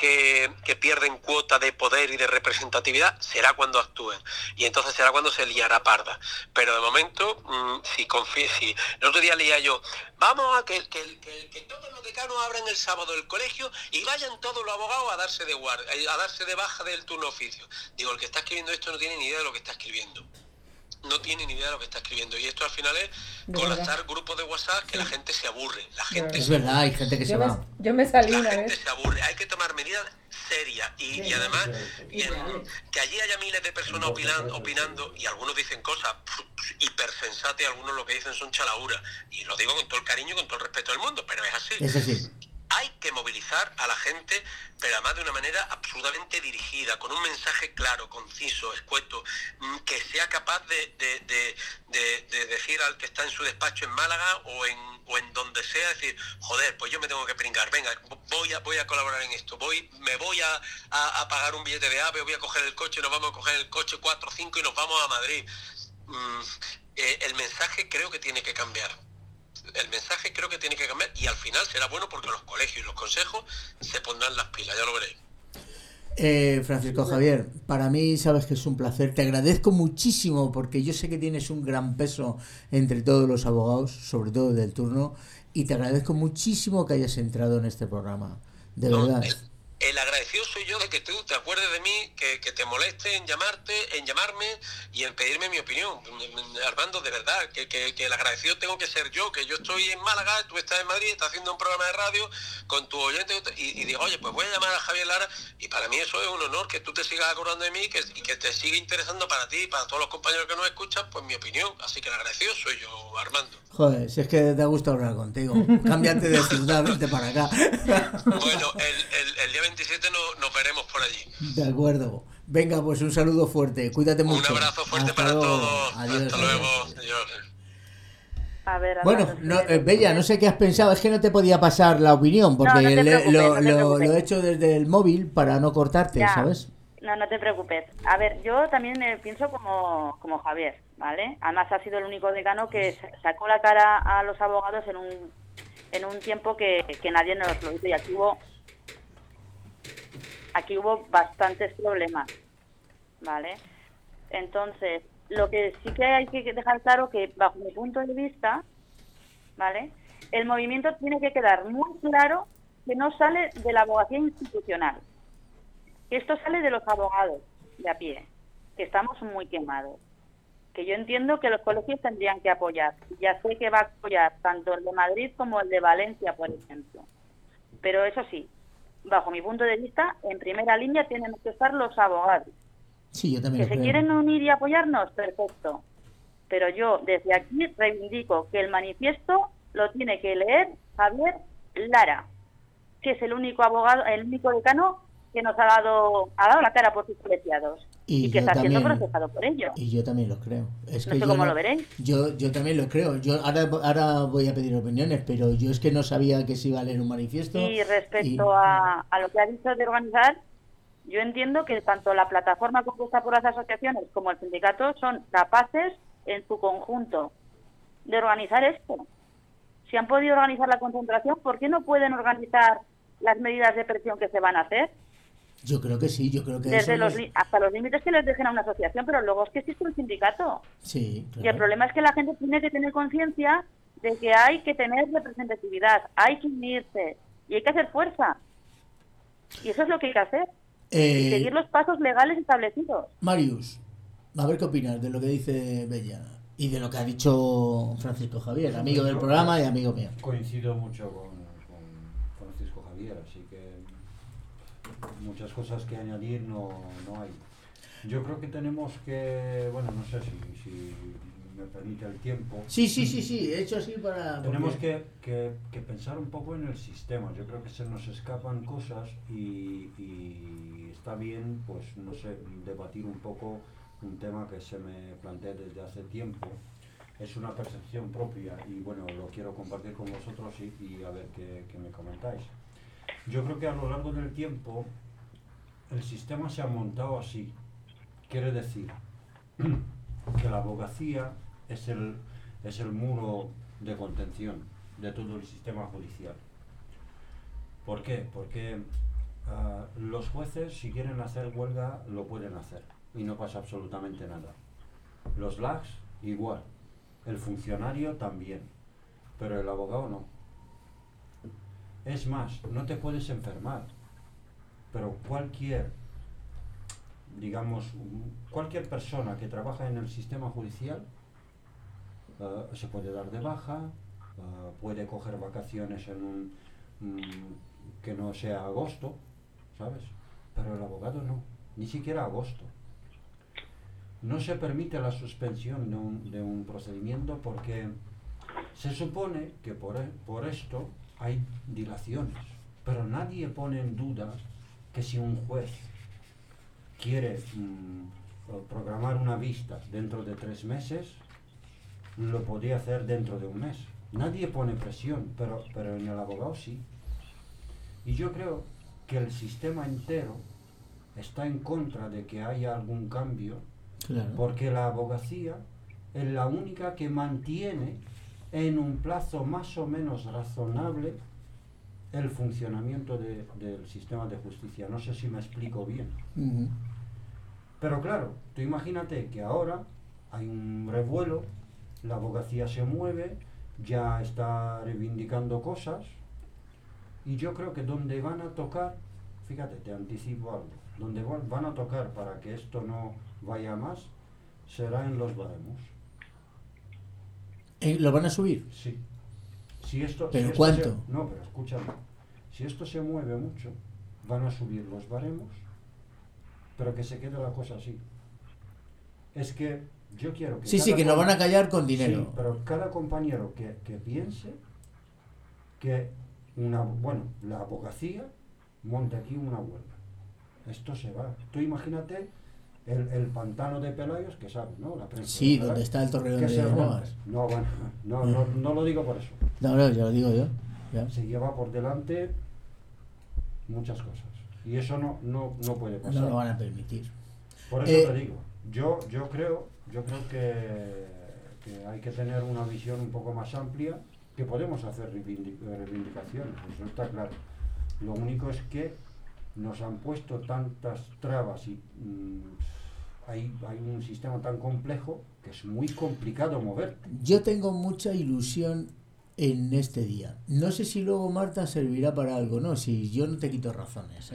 pierden cuota de poder y de representatividad, será cuando actúen, y entonces será cuando se liará parda. Pero de momento, si el otro día leía yo, vamos a que todos los decanos abran el sábado el colegio y vayan todos los abogados a darse de baja del turno oficio. Digo, el que está escribiendo esto no tiene ni idea de lo que está escribiendo. No tiene ni idea de lo que está escribiendo, y esto al final es colapsar grupos de WhatsApp que la gente se aburre, es verdad, hay gente que se va. Yo me salí la una gente vez. se aburre, hay que tomar medidas serias y además que allí haya miles de personas opinando, y algunos dicen cosas hipersensatas y algunos lo que dicen son chalaúras, y lo digo con todo el cariño y con todo el respeto del mundo, pero es así. Es así. Hay que movilizar a la gente, pero además de una manera absolutamente dirigida, con un mensaje claro, conciso, escueto, que sea capaz de decir al que está en su despacho en Málaga o en donde sea, decir, joder, pues yo me tengo que pringar, venga, voy a colaborar en esto, me voy a pagar un billete de AVE, voy a coger el coche, nos vamos a coger el coche 4 o 5 y nos vamos a Madrid. El mensaje creo que tiene que cambiar. Y al final será bueno porque los colegios y los consejos se pondrán las pilas, ya lo veréis. Francisco Javier, para mí sabes que es un placer, te agradezco muchísimo porque yo sé que tienes un gran peso entre todos los abogados, sobre todo del turno, y te agradezco muchísimo que hayas entrado en este programa, de verdad. El agradecido soy yo de que tú te acuerdes de mí, que te moleste en llamarme y en pedirme mi opinión. Armando, de verdad, que el agradecido tengo que ser yo, que yo estoy en Málaga, tú estás en Madrid, estás haciendo un programa de radio con tu oyente y digo, oye, pues voy a llamar a Javier Lara, y para mí eso es un honor, que tú te sigas acordando de mí y que te siga interesando para ti y para todos los compañeros que nos escuchan, pues mi opinión. Así que el agradecido soy yo, Armando. Joder, si es que te gusta hablar contigo. Cámbiate de ciudad, vente para acá. Bueno, el día 27 nos veremos por allí. De acuerdo. Venga, pues un saludo fuerte. Cuídate mucho. Un abrazo fuerte Hasta para luego. todos. Adiós, Hasta luego. adiós. Adiós. A ver, Bueno, Bella, no sé qué has pensado. Es que no te podía pasar la opinión porque No te preocupes, no te lo preocupes. he hecho desde el móvil para no cortarte, Ya. ¿sabes? No te preocupes. A ver, yo también pienso como Javier, ¿vale? Además ha sido el único decano que sacó la cara a los abogados en un tiempo que nadie nos lo hizo, y aquí hubo bastantes problemas, ¿vale? Entonces, lo que sí que hay que dejar claro que, bajo mi punto de vista, ¿vale?, el movimiento tiene que quedar muy claro que no sale de la abogacía institucional, que esto sale de los abogados de a pie, que estamos muy quemados, que yo entiendo que los colegios tendrían que apoyar, ya sé que va a apoyar tanto el de Madrid como el de Valencia, por ejemplo, pero eso sí, bajo mi punto de vista, en primera línea tienen que estar los abogados. Sí, yo también Que lo se creo. quieren unir y apoyarnos, perfecto. Pero yo desde aquí reivindico que el manifiesto lo tiene que leer Javier Lara, que es el único abogado, el único decano que nos ha dado la cara por sus colegiados y que yo está siendo también- procesado por ello. Y yo también lo creo. Es No que sé yo cómo lo veréis. Yo también lo creo. Yo ahora voy a pedir opiniones, pero yo es que no sabía que se iba a leer un manifiesto. Y respecto y- a lo que ha dicho de organizar, yo entiendo que tanto la plataforma compuesta por las asociaciones como el sindicato son capaces en su conjunto de organizar esto. Si han podido organizar la concentración, ¿por qué no pueden organizar las medidas de presión que se van a hacer? Yo creo que sí, yo creo que Desde eso hasta los límites que les dejen a una asociación, pero luego es que existe un sindicato. Sí, Y el claro. problema es que la gente tiene que tener conciencia de que hay que tener representatividad, hay que unirse y hay que hacer fuerza. Y eso es lo que hay que hacer. Y seguir los pasos legales establecidos. Marius, a ver qué opinas de lo que dice Bella y de lo que ha dicho Francisco Javier, amigo del programa y amigo mío. Coincido mucho con Francisco Javier, así que muchas cosas que añadir no hay. Yo creo que tenemos que, bueno, no sé si me permite el tiempo. Sí, he hecho así para... Tenemos porque- que pensar un poco en el sistema. Yo creo que se nos escapan cosas y está bien, pues no sé, debatir un poco un tema que se me plantea desde hace tiempo. Es una percepción propia y bueno, lo quiero compartir con vosotros y a ver qué me comentáis. Yo creo que a lo largo del tiempo el sistema se ha montado así. Quiere decir que la abogacía es el muro de contención de todo el sistema judicial. ¿Por qué? Porque los jueces, si quieren hacer huelga, lo pueden hacer y no pasa absolutamente nada. Los LAGs, igual. El funcionario también. Pero el abogado no. Es más, no te puedes enfermar. Pero cualquier persona que trabaja en el sistema judicial se puede dar de baja, puede coger vacaciones en un que no sea agosto, ¿sabes? Pero el abogado no, ni siquiera agosto. No se permite la suspensión de un procedimiento porque se supone que por esto hay dilaciones, pero nadie pone en duda que si un juez quiere programar una vista dentro de 3 meses, lo podría hacer dentro de un mes. Nadie pone presión, pero en el abogado sí. Y yo creo que el sistema entero está en contra de que haya algún cambio, Claro. porque la abogacía es la única que mantiene en un plazo más o menos razonable el funcionamiento del sistema de justicia. No sé si me explico bien. Ujú. Pero claro, tú imagínate que ahora hay un revuelo, la abogacía se mueve, ya está reivindicando cosas, y yo creo que donde van a tocar, fíjate, te anticipo algo, donde van a tocar para que esto no vaya más, será en los baremos. ¿Lo van a subir? Sí. Si esto, ¿Pero si esto cuánto? no, pero escúchame. Si esto se mueve mucho, van a subir los baremos, pero que se quede la cosa así. Es que yo quiero que... Sí, que nos van a callar con dinero. Sí, pero cada compañero que piense que la abogacía monte aquí una huelga. Esto se va. Tú imagínate el pantano de Pelayos, que sabes, ¿no? La prensa Sí, de Pelayos, donde está el torreón que de se rompe. Navas. No, bueno, no lo digo por eso. No, ya lo digo yo. Ya. Se lleva por delante muchas cosas. Y eso no puede pasar. No lo van a permitir. Por eso te digo, yo creo que hay que tener una visión un poco más amplia, que podemos hacer reivindicaciones, eso está claro. Lo único es que nos han puesto tantas trabas y hay un sistema tan complejo que es muy complicado moverte. Yo tengo mucha ilusión en este día. No sé si luego Marta servirá para algo, no, si yo no te quito razones,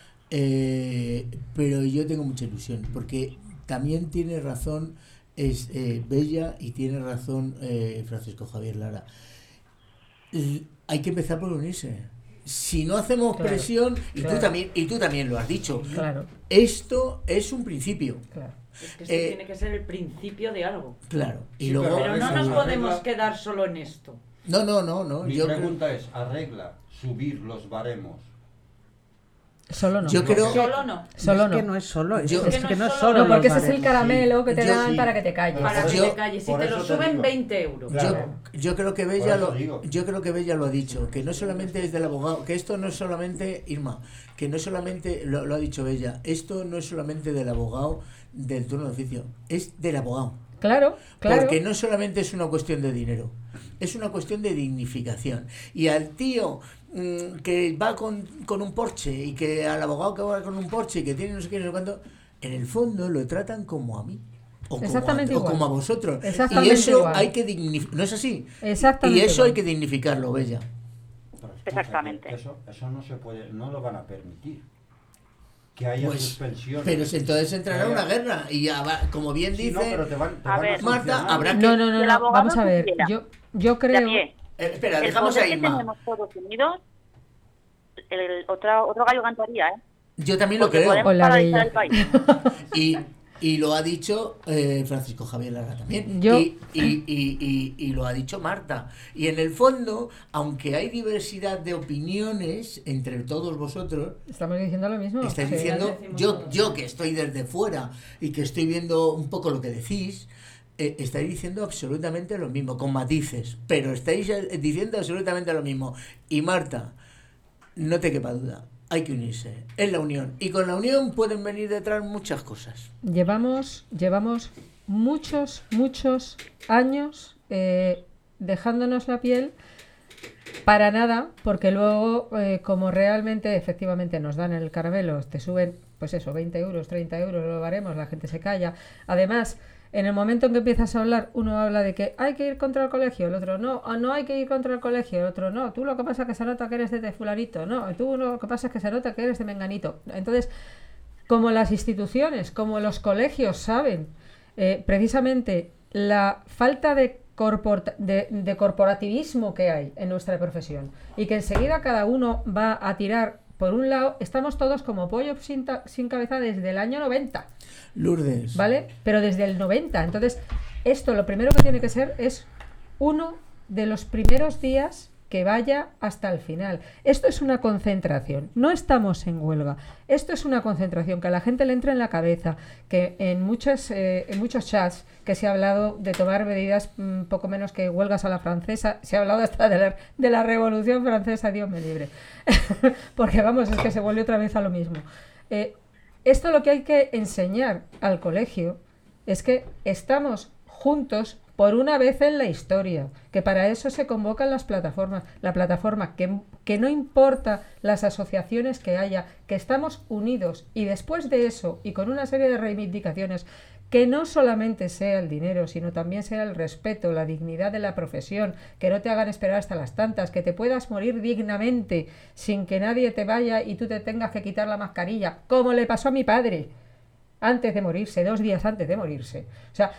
pero yo tengo mucha ilusión, porque también tiene razón Bella y tiene razón Francisco Javier Lara. Hay que empezar por unirse. si no hacemos Claro, presión, y claro. tú también lo has dicho, Claro, esto es un principio. claro. Es que esto tiene que ser el principio de algo. Claro. Y Sí, luego. Pero no nos Arregla- podemos quedar solo en esto. No. Mi Yo pregunta es, ¿arregla subir los baremos? Solo no. Yo creo. Solo no. Solo es que no. no es solo, es, Yo- es que no es No, solo. No, porque los ese es el baremos. caramelo que te Yo dan sí. para que te calles. Para que Yo- te calles. Si por te eso lo te suben digo. 20 euros. Claro. Yo creo que Por Bella eso lo, digo. yo creo que Bella lo ha dicho, que no solamente es del abogado, que esto no es solamente, Irma, que no solamente, lo ha dicho Bella, esto no es solamente del abogado del turno de oficio, es del abogado. Claro, claro. Porque no solamente es una cuestión de dinero, es una cuestión de dignificación. Y al tío que va con un Porsche y que al abogado que va con un Porsche y que tiene no sé qué, no sé cuánto, en el fondo lo tratan como a mí. Exactamente o igual. como a vosotros. Exactamente Y eso igual. hay que dignificarlo. ¿No es así? Exactamente Y eso igual. hay que dignificarlo, Bella. Pero escucha, Exactamente. que Eso no se puede, no lo van a permitir. Que haya Pues, suspensiones. pero entonces entrará Que haya- una guerra. Y ya va, como bien Sí, dice no, pero te van A a ver. Marta, sancionar. habrá que. No, El abogado vamos a ver. quisiera. Yo De a creo. pie. Espera, El dejamos poder a que Irma. tenemos todos unidos, otro gallo cantaría, ¿eh? Yo también lo Porque creo. podemos Hola, paralizar Bella. el país. Y lo ha dicho Francisco Javier Lara también. Yo- Y lo ha dicho Marta. Y en el fondo, aunque hay diversidad de opiniones entre todos vosotros, Estamos diciendo lo mismo. estáis Sí. diciendo, decimos yo, todos. yo que estoy desde fuera y que estoy viendo un poco lo que decís, estáis diciendo absolutamente lo mismo, con matices, pero estáis diciendo absolutamente lo mismo. Y Marta, no te quepa duda, hay que unirse, es la unión. Y con la unión pueden venir detrás muchas cosas. Llevamos muchos años dejándonos la piel para nada, porque luego, como realmente, efectivamente, nos dan el caramelo, te suben, pues eso, 20 euros, 30 euros, lo haremos, la gente se calla. Además, en el momento en que empiezas a hablar, uno habla de que hay que ir contra el colegio, el otro no, no hay que ir contra el colegio, el otro no, tú lo que pasa es que se nota que eres de fulanito, no, tú lo que pasa es que se nota que eres de menganito. Entonces, como las instituciones, como los colegios saben precisamente la falta de corporativismo que hay en nuestra profesión y que enseguida cada uno va a tirar por un lado, estamos todos como pollo sin cabeza desde el año 90, Lourdes. ¿vale? Pero desde el 90. Entonces, esto lo primero que tiene que ser es uno de los primeros días que vaya hasta el final. Esto es una concentración, no estamos en huelga. Esto es una concentración, que a la gente le entre en la cabeza, que en muchos chats que se ha hablado de tomar medidas poco menos que huelgas a la francesa, se ha hablado hasta de la Revolución Francesa, Dios me libre. Porque vamos, es que se vuelve otra vez a lo mismo. Esto lo que hay que enseñar al colegio es que estamos juntos por una vez en la historia, que para eso se convocan las plataformas, la plataforma, que no importa las asociaciones que haya, que estamos unidos, y después de eso, y con una serie de reivindicaciones, que no solamente sea el dinero, sino también sea el respeto, la dignidad de la profesión, que no te hagan esperar hasta las tantas, que te puedas morir dignamente sin que nadie te vaya y tú te tengas que quitar la mascarilla, como le pasó a mi padre antes de morirse, 2 días antes de morirse. O sea,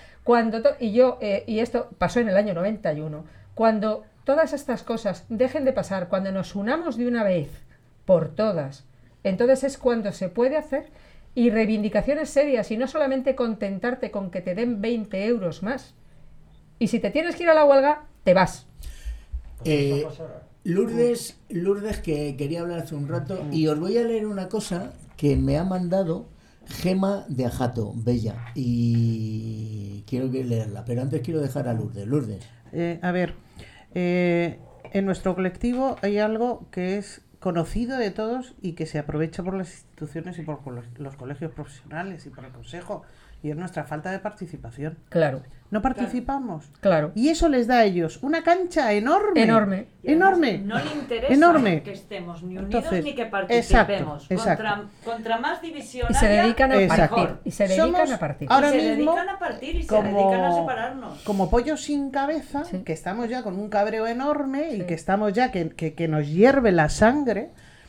y esto pasó en el año 91, cuando todas estas cosas dejen de pasar, cuando nos unamos de una vez por todas, entonces es cuando se puede hacer, y reivindicaciones serias, y no solamente contentarte con que te den 20 euros más. Y si te tienes que ir a la huelga, te vas. Pues eso pasará. Lourdes, que quería hablar hace un rato, y os voy a leer una cosa que me ha mandado Gema de Ajato, Bella, y quiero leerla, pero antes quiero dejar a Lourdes. Lourdes. A ver, en nuestro colectivo hay algo que es conocido de todos y que se aprovecha por las instituciones y por los colegios profesionales y por el consejo, y es nuestra falta de participación. Claro, No participamos. claro. Y eso les da a ellos una cancha enorme. Enorme. Y además Enorme. No le interesa Enorme. que estemos ni unidos Entonces, ni que participemos. exacto. Contra más división Y se haya, dedican a Exacto. partir. Y se dedican Somos a partir. ahora y se mismo, dedican a partir y se dedican a separarnos. como pollos sin cabeza, Sí. que estamos ya con un cabreo enorme Sí. y que estamos ya que nos hierve la sangre.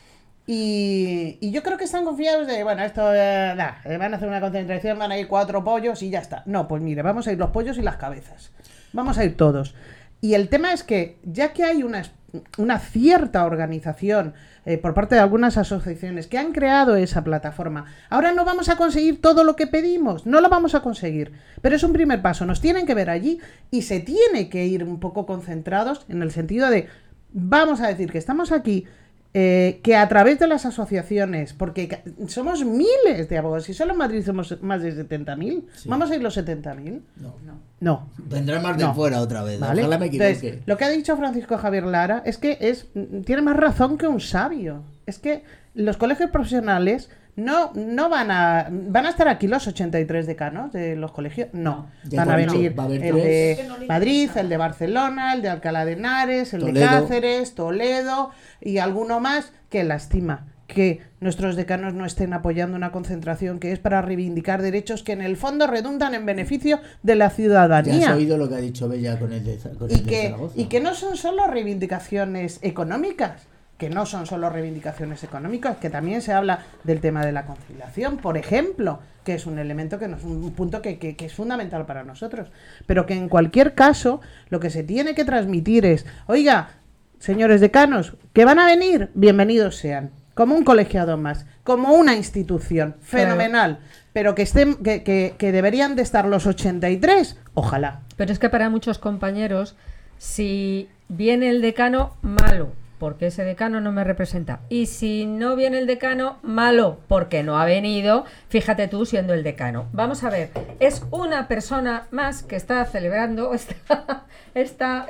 Y yo creo que están confiados de, bueno, esto van a hacer una concentración, van a ir 4 pollos y ya está. No, pues mire, vamos a ir los pollos y las cabezas. Vamos a ir todos. Y el tema es que, ya que hay una cierta organización por parte de algunas asociaciones que han creado esa plataforma, ahora no vamos a conseguir todo lo que pedimos, no lo vamos a conseguir, pero es un primer paso, nos tienen que ver allí y se tiene que ir un poco concentrados en el sentido de, vamos a decir que estamos aquí, que a través de las asociaciones, porque somos miles de abogados, si solo en Madrid somos más de 70.000, Sí. ¿vamos a ir los 70.000? No. Vendrá más de No. fuera otra vez. ¿Vale? Ojalá me equivoque. Entonces, lo que ha dicho Francisco Javier Lara es que tiene más razón que un sabio. Es que los colegios profesionales no van a estar aquí los 83 decanos de los colegios. No. Ya Van a te he dicho, venir va a haber el tres. de Madrid, el de Barcelona, el de Alcalá de Henares, el de Toledo. Cáceres, Toledo y alguno más. Que lástima que nuestros decanos no estén apoyando una concentración que es para reivindicar derechos que en el fondo redundan en beneficio de la Ya has ciudadanía. oído lo que ha dicho Bella con el de Zaragoza. Y que no son solo reivindicaciones económicas, que también se habla del tema de la conciliación, por ejemplo, que es un elemento un punto que es fundamental para nosotros. Pero que en cualquier caso, lo que se tiene que transmitir es, oiga, señores decanos, que van a venir, bienvenidos sean, como un colegiado más, como una institución, fenomenal, pero que estén, que deberían de estar los 83, ojalá. Pero es que para muchos compañeros, si viene el decano, malo, porque ese decano no me representa. Y si no viene el decano, malo, porque no ha venido, fíjate tú siendo el decano. Vamos a ver, es una persona más que está celebrando, está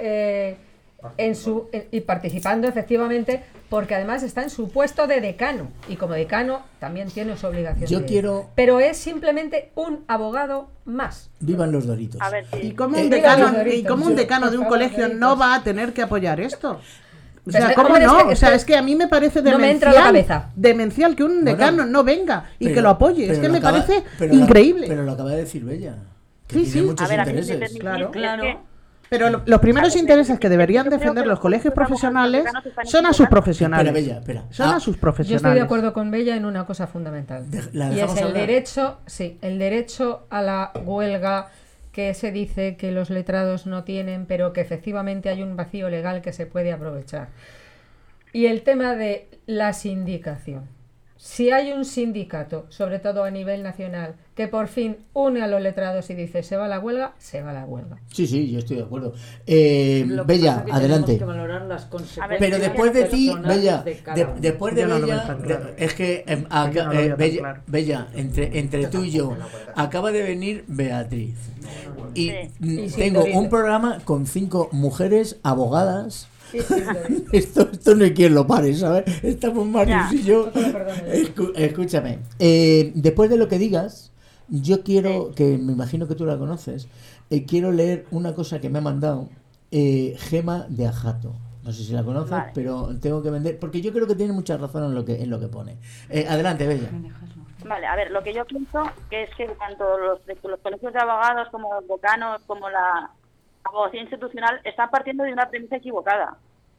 y participando efectivamente, porque además está en su puesto de decano. Y como decano también tiene su obligación. Yo quiero... Pero es simplemente un abogado más. Vivan los Doritos. A ver, Y sí. como un Viva decano, los Doritos. y como un decano de un Por favor, colegio Doritos. no va a tener que apoyar esto. O Pero, sea, ¿cómo hombre, no? es que- O sea, es que a mí me parece no me entra a la cabeza. demencial que un decano no venga y que lo apoye. Es pero que lo me acaba- parece pero lo- increíble. Pero lo acaba de decir Bella. Que Sí, tiene sí. muchos A ver, a mí me intereses. permitís, Claro. es Claro. que- Pero los primeros A ver, intereses que yo deberían creo defender que los colegios los abogados profesionales mexicanos están son a sus equivocados. profesionales. Espera, Bella, espera. Son a sus Yo profesionales. estoy de acuerdo con Bella en una cosa fundamental. ¿La Y es dejamos el hablar? derecho, sí, el derecho a la huelga que se dice que los letrados no tienen, pero que efectivamente hay un vacío legal que se puede aprovechar. Y el tema de la sindicación. Si hay un sindicato, sobre todo a nivel nacional, que por fin une a los letrados y dice se va a la huelga, se va a la huelga. Sí, sí, yo estoy de acuerdo. Lo que Bella, pasa es que adelante. tenemos que valorar las consecuencias Pero después de ti, personales Bella, de cada uno. después de Yo no lo veo Bella, tan claro. es que Yo no lo veo tan Bella, claro. Bella, entre tú y yo, acaba de venir Beatriz. Y Sí. Y sin tengo Dorito. un programa con 5 mujeres abogadas. Esto no hay quien lo pare, ¿sabes? Estamos Marius Ya. y yo. Escúchame. Después de lo que digas, yo quiero, que me imagino que tú la conoces, quiero leer una cosa que me ha mandado Gema de Ajato. No sé si la conoces, Vale. pero tengo que vender, porque yo creo que tiene mucha razón en lo que pone. Adelante, Bella. Vale, a ver, lo que yo pienso que es que tanto los colegios de abogados como los decanos, como la abogacía institucional, están partiendo de una premisa equivocada.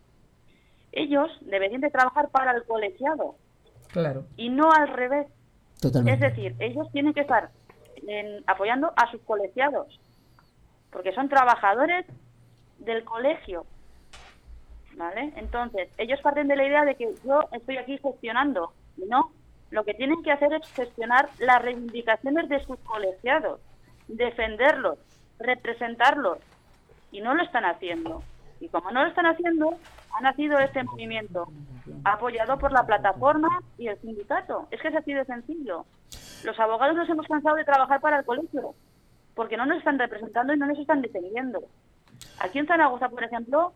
Ellos deberían de trabajar para el colegiado Claro. y no al revés. Totalmente. Es decir, ellos tienen que estar apoyando a sus colegiados, porque son trabajadores del colegio, ¿vale? Entonces, ellos parten de la idea de que yo estoy aquí gestionando, y no, lo que tienen que hacer es gestionar las reivindicaciones de sus colegiados, defenderlos, representarlos, y no lo están haciendo. Y como no lo están haciendo, ha nacido este movimiento, apoyado por la plataforma y el sindicato. Es que es así de sencillo. Los abogados nos hemos cansado de trabajar para el colegio, porque no nos están representando y no nos están defendiendo. Aquí en Zaragoza, por ejemplo,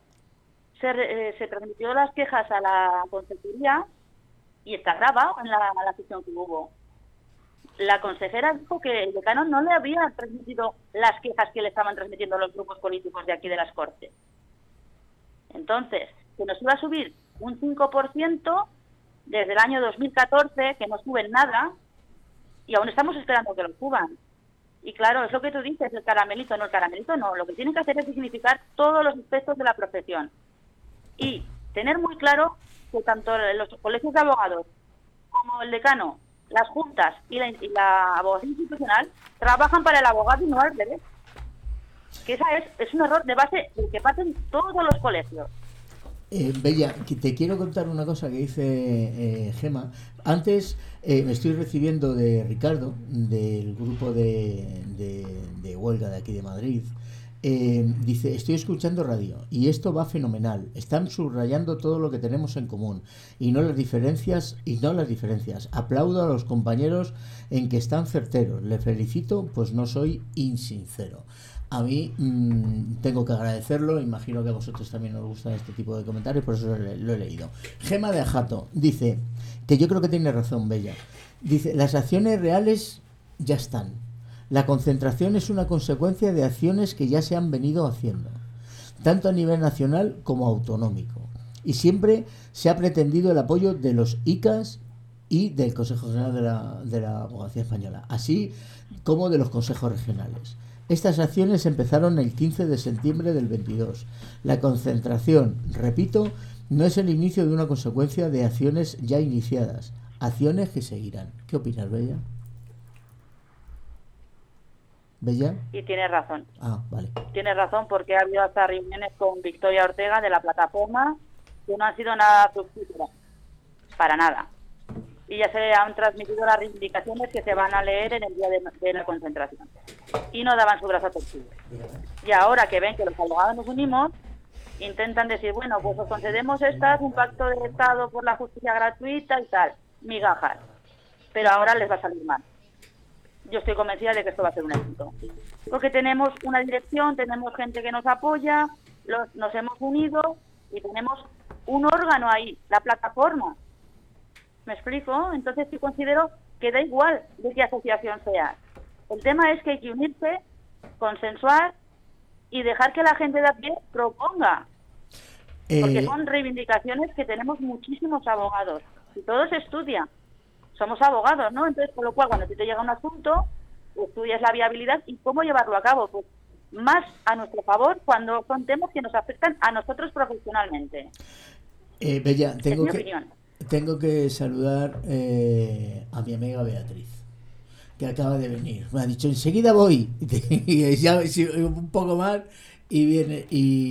se transmitió las quejas a la consejería y está grabado en la sesión que hubo. La consejera dijo que el decano no le había transmitido las quejas que le estaban transmitiendo los grupos políticos de aquí de las Cortes. Entonces, que nos iba a subir un 5% desde el año 2014, que no suben nada, y aún estamos esperando que lo suban. Y claro, es lo que tú dices, el caramelito no. Lo que tienen que hacer es dignificar todos los aspectos de la profesión. Y tener muy claro que tanto los colegios de abogados como el decano, las juntas y la abogacía institucional trabajan para el abogado y no al revés. Que esa es un error de base que pasa en todos los colegios. Bella, que te quiero contar una cosa que dice Gema. Antes me estoy recibiendo de Ricardo, del grupo de huelga de aquí de Madrid. Dice, estoy escuchando radio y esto va fenomenal. Están subrayando todo lo que tenemos en común y no las diferencias. Aplaudo a los compañeros en que están certeros. Le felicito, pues no soy insincero. A mí tengo que agradecerlo, imagino que a vosotros también os gustan este tipo de comentarios, por eso lo he leído. Gema de Ajato dice, que yo creo que tiene razón, Bella. Dice, las acciones reales ya están. La concentración es una consecuencia de acciones que ya se han venido haciendo, tanto a nivel nacional como autonómico. Y siempre se ha pretendido el apoyo de los ICAs y del Consejo General de la Abogacía Española, así como de los consejos regionales. Estas acciones empezaron el 15 de septiembre del 22. La concentración, repito, no es el inicio de una consecuencia de acciones ya iniciadas, acciones que seguirán. ¿Qué opinas, Bella? ¿Bella? Y tienes razón. Ah, vale. Tienes razón, porque ha habido hasta reuniones con Victoria Ortega de la plataforma que no han sido nada fructíferas. Para nada. Y ya se han transmitido las reivindicaciones que se van a leer en el día de la concentración. Y no daban su brazo a torcer. Y ahora que ven que los abogados nos unimos, intentan decir, bueno, pues os concedemos un pacto de Estado por la justicia gratuita y tal, migajas. Pero ahora les va a salir mal. Yo estoy convencida de que esto va a ser un éxito. Porque tenemos una dirección, tenemos gente que nos apoya, nos hemos unido y tenemos un órgano ahí, la plataforma. ¿Me explico? Entonces sí considero que da igual de qué asociación sea. El tema es que hay que unirse, consensuar y dejar que la gente de a pie proponga. Porque son reivindicaciones que tenemos muchísimos abogados. Y todos estudian. Somos abogados, ¿no? Entonces, con lo cual, cuando a ti te llega un asunto, estudias la viabilidad y cómo llevarlo a cabo. Pues más a nuestro favor cuando son temas que nos afectan a nosotros profesionalmente. Bella, opinión. Tengo que saludar a mi amiga Beatriz, que acaba de venir. Me ha dicho, enseguida voy. Y ya un poco más y viene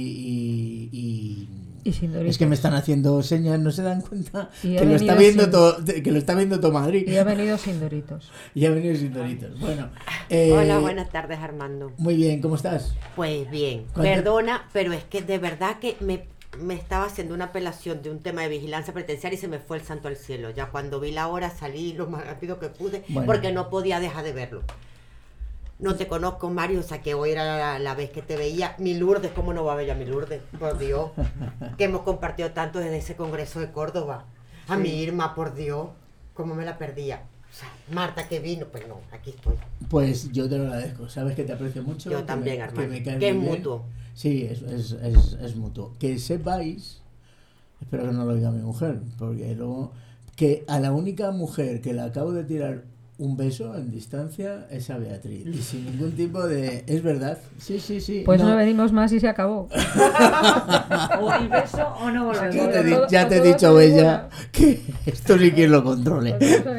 y sin Doritos. es que me están haciendo señas, no se dan cuenta que lo está viendo todo Madrid. Y ha venido sin Doritos. Bueno, hola, buenas tardes, Armando. Muy bien, ¿cómo estás? Pues bien, perdona, pero es que de verdad que me estaba haciendo una apelación de un tema de vigilancia penitenciaria y se me fue el santo al cielo. Ya cuando vi la hora salí lo más rápido que pude, porque no podía dejar de verlo. No te conozco, Mario, o sea que hoy era la vez que te veía. Mi Lourdes, ¿cómo no va a ver a mi Lourdes? Por Dios, que hemos compartido tanto desde ese congreso de Córdoba. A mi Irma, por Dios, cómo me la perdía. O sea, Marta que vino, pues no, aquí estoy. Pues yo te lo agradezco, sabes que te aprecio mucho. Yo también, Armando, que es mutuo. Sí, es mutuo. Que sepáis, espero que no lo diga mi mujer, porque luego, que a la única mujer que le acabo de tirar un beso en distancia es a Beatriz. Y sin ningún tipo de... ¿Es verdad? Sí. Pues no venimos más y se acabó. O el beso o no volvemos. Ya te he dicho, Bella, que esto sí quien lo controle.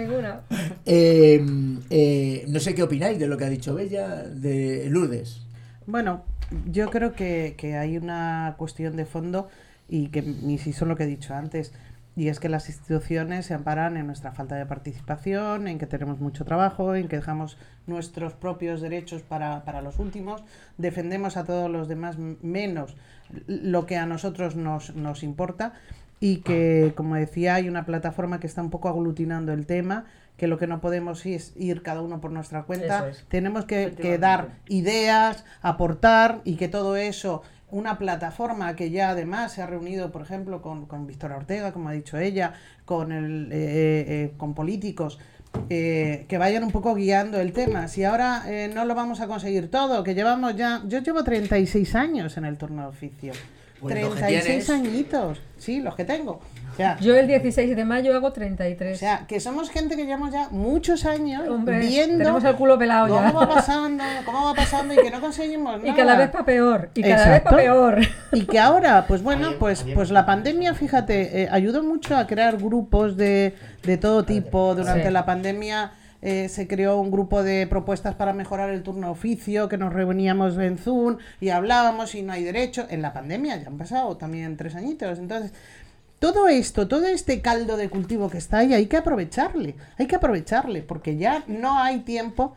No sé qué opináis de lo que ha dicho Bella de Lourdes. Bueno, yo creo que hay una cuestión de fondo y si son lo que he dicho antes, y es que las instituciones se amparan en nuestra falta de participación, en que tenemos mucho trabajo, en que dejamos nuestros propios derechos para los últimos, defendemos a todos los demás menos lo que a nosotros nos importa, y que, como decía, hay una plataforma que está un poco aglutinando el tema, que lo que no podemos es ir cada uno por nuestra cuenta, tenemos que dar ideas, aportar, y que todo eso, una plataforma que ya además se ha reunido, por ejemplo, con Victoria Ortega, como ha dicho ella, con políticos, que vayan un poco guiando el tema. Si ahora no lo vamos a conseguir todo, que llevamos ya... Yo llevo 36 años en el turno de oficio. Pues 36 añitos. Sí, los que tengo. O sea, yo el 16 de mayo hago 33. O sea, que somos gente que llevamos ya muchos años viendo... Tenemos el culo pelado ya. Cómo va pasando y que no conseguimos nada. Y cada vez para peor. Y que ahora, pues bueno, pues la pandemia, fíjate, ayudó mucho a crear grupos de todo tipo. Durante la pandemia se creó un grupo de propuestas para mejorar el turno de oficio, que nos reuníamos en Zoom y hablábamos y no hay derecho. En la pandemia ya han pasado también 3 añitos. Entonces, todo esto, todo este caldo de cultivo que está ahí, hay que aprovecharle, porque ya no hay tiempo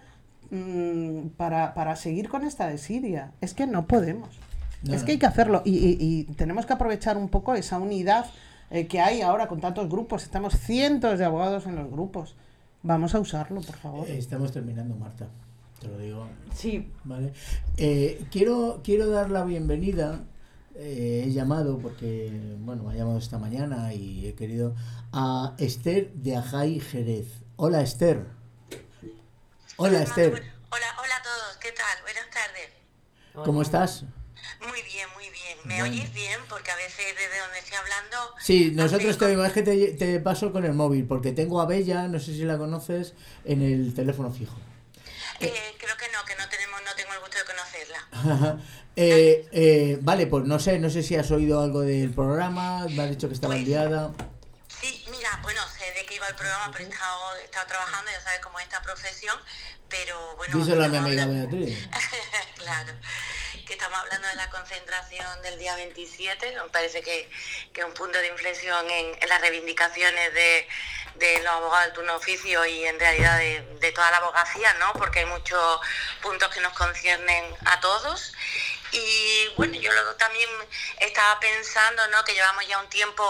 para seguir con esta desidia. Es que no podemos. Es que hay que hacerlo y tenemos que aprovechar un poco esa unidad que hay ahora con tantos grupos. Estamos cientos de abogados en los grupos. Vamos a usarlo, por favor. Estamos terminando, Marta. Te lo digo. Sí. Vale. Quiero dar la bienvenida. He llamado porque, bueno, me ha llamado esta mañana y he querido a Esther de Ajay Jerez. Hola, Esther. Hola, Esther. Hola a todos. ¿Qué tal? Buenas tardes. ¿Cómo estás? Muy bien, muy bien. ¿Me oyes bien? Porque a veces desde donde estoy hablando... Sí, nosotros te oímos. Es que te paso con el móvil, porque tengo a Bella, no sé si la conoces, en el teléfono fijo. Creo que no tengo el gusto de conocerla. Vale, pues no sé si has oído algo del programa, me has dicho que estaba enviada. Sí, mira, bueno, sé de qué iba el programa, pero he estado trabajando, ya sabes cómo es esta profesión, pero bueno... Díselo a mi amiga Beatriz. Claro, que estamos hablando de la concentración del día 27, me parece que es un punto de inflexión en las reivindicaciones de los abogados del turno de oficio y en realidad de toda la abogacía, ¿no? Porque hay muchos puntos que nos conciernen a todos. Y bueno, yo luego también estaba pensando, ¿no?, que llevamos ya un tiempo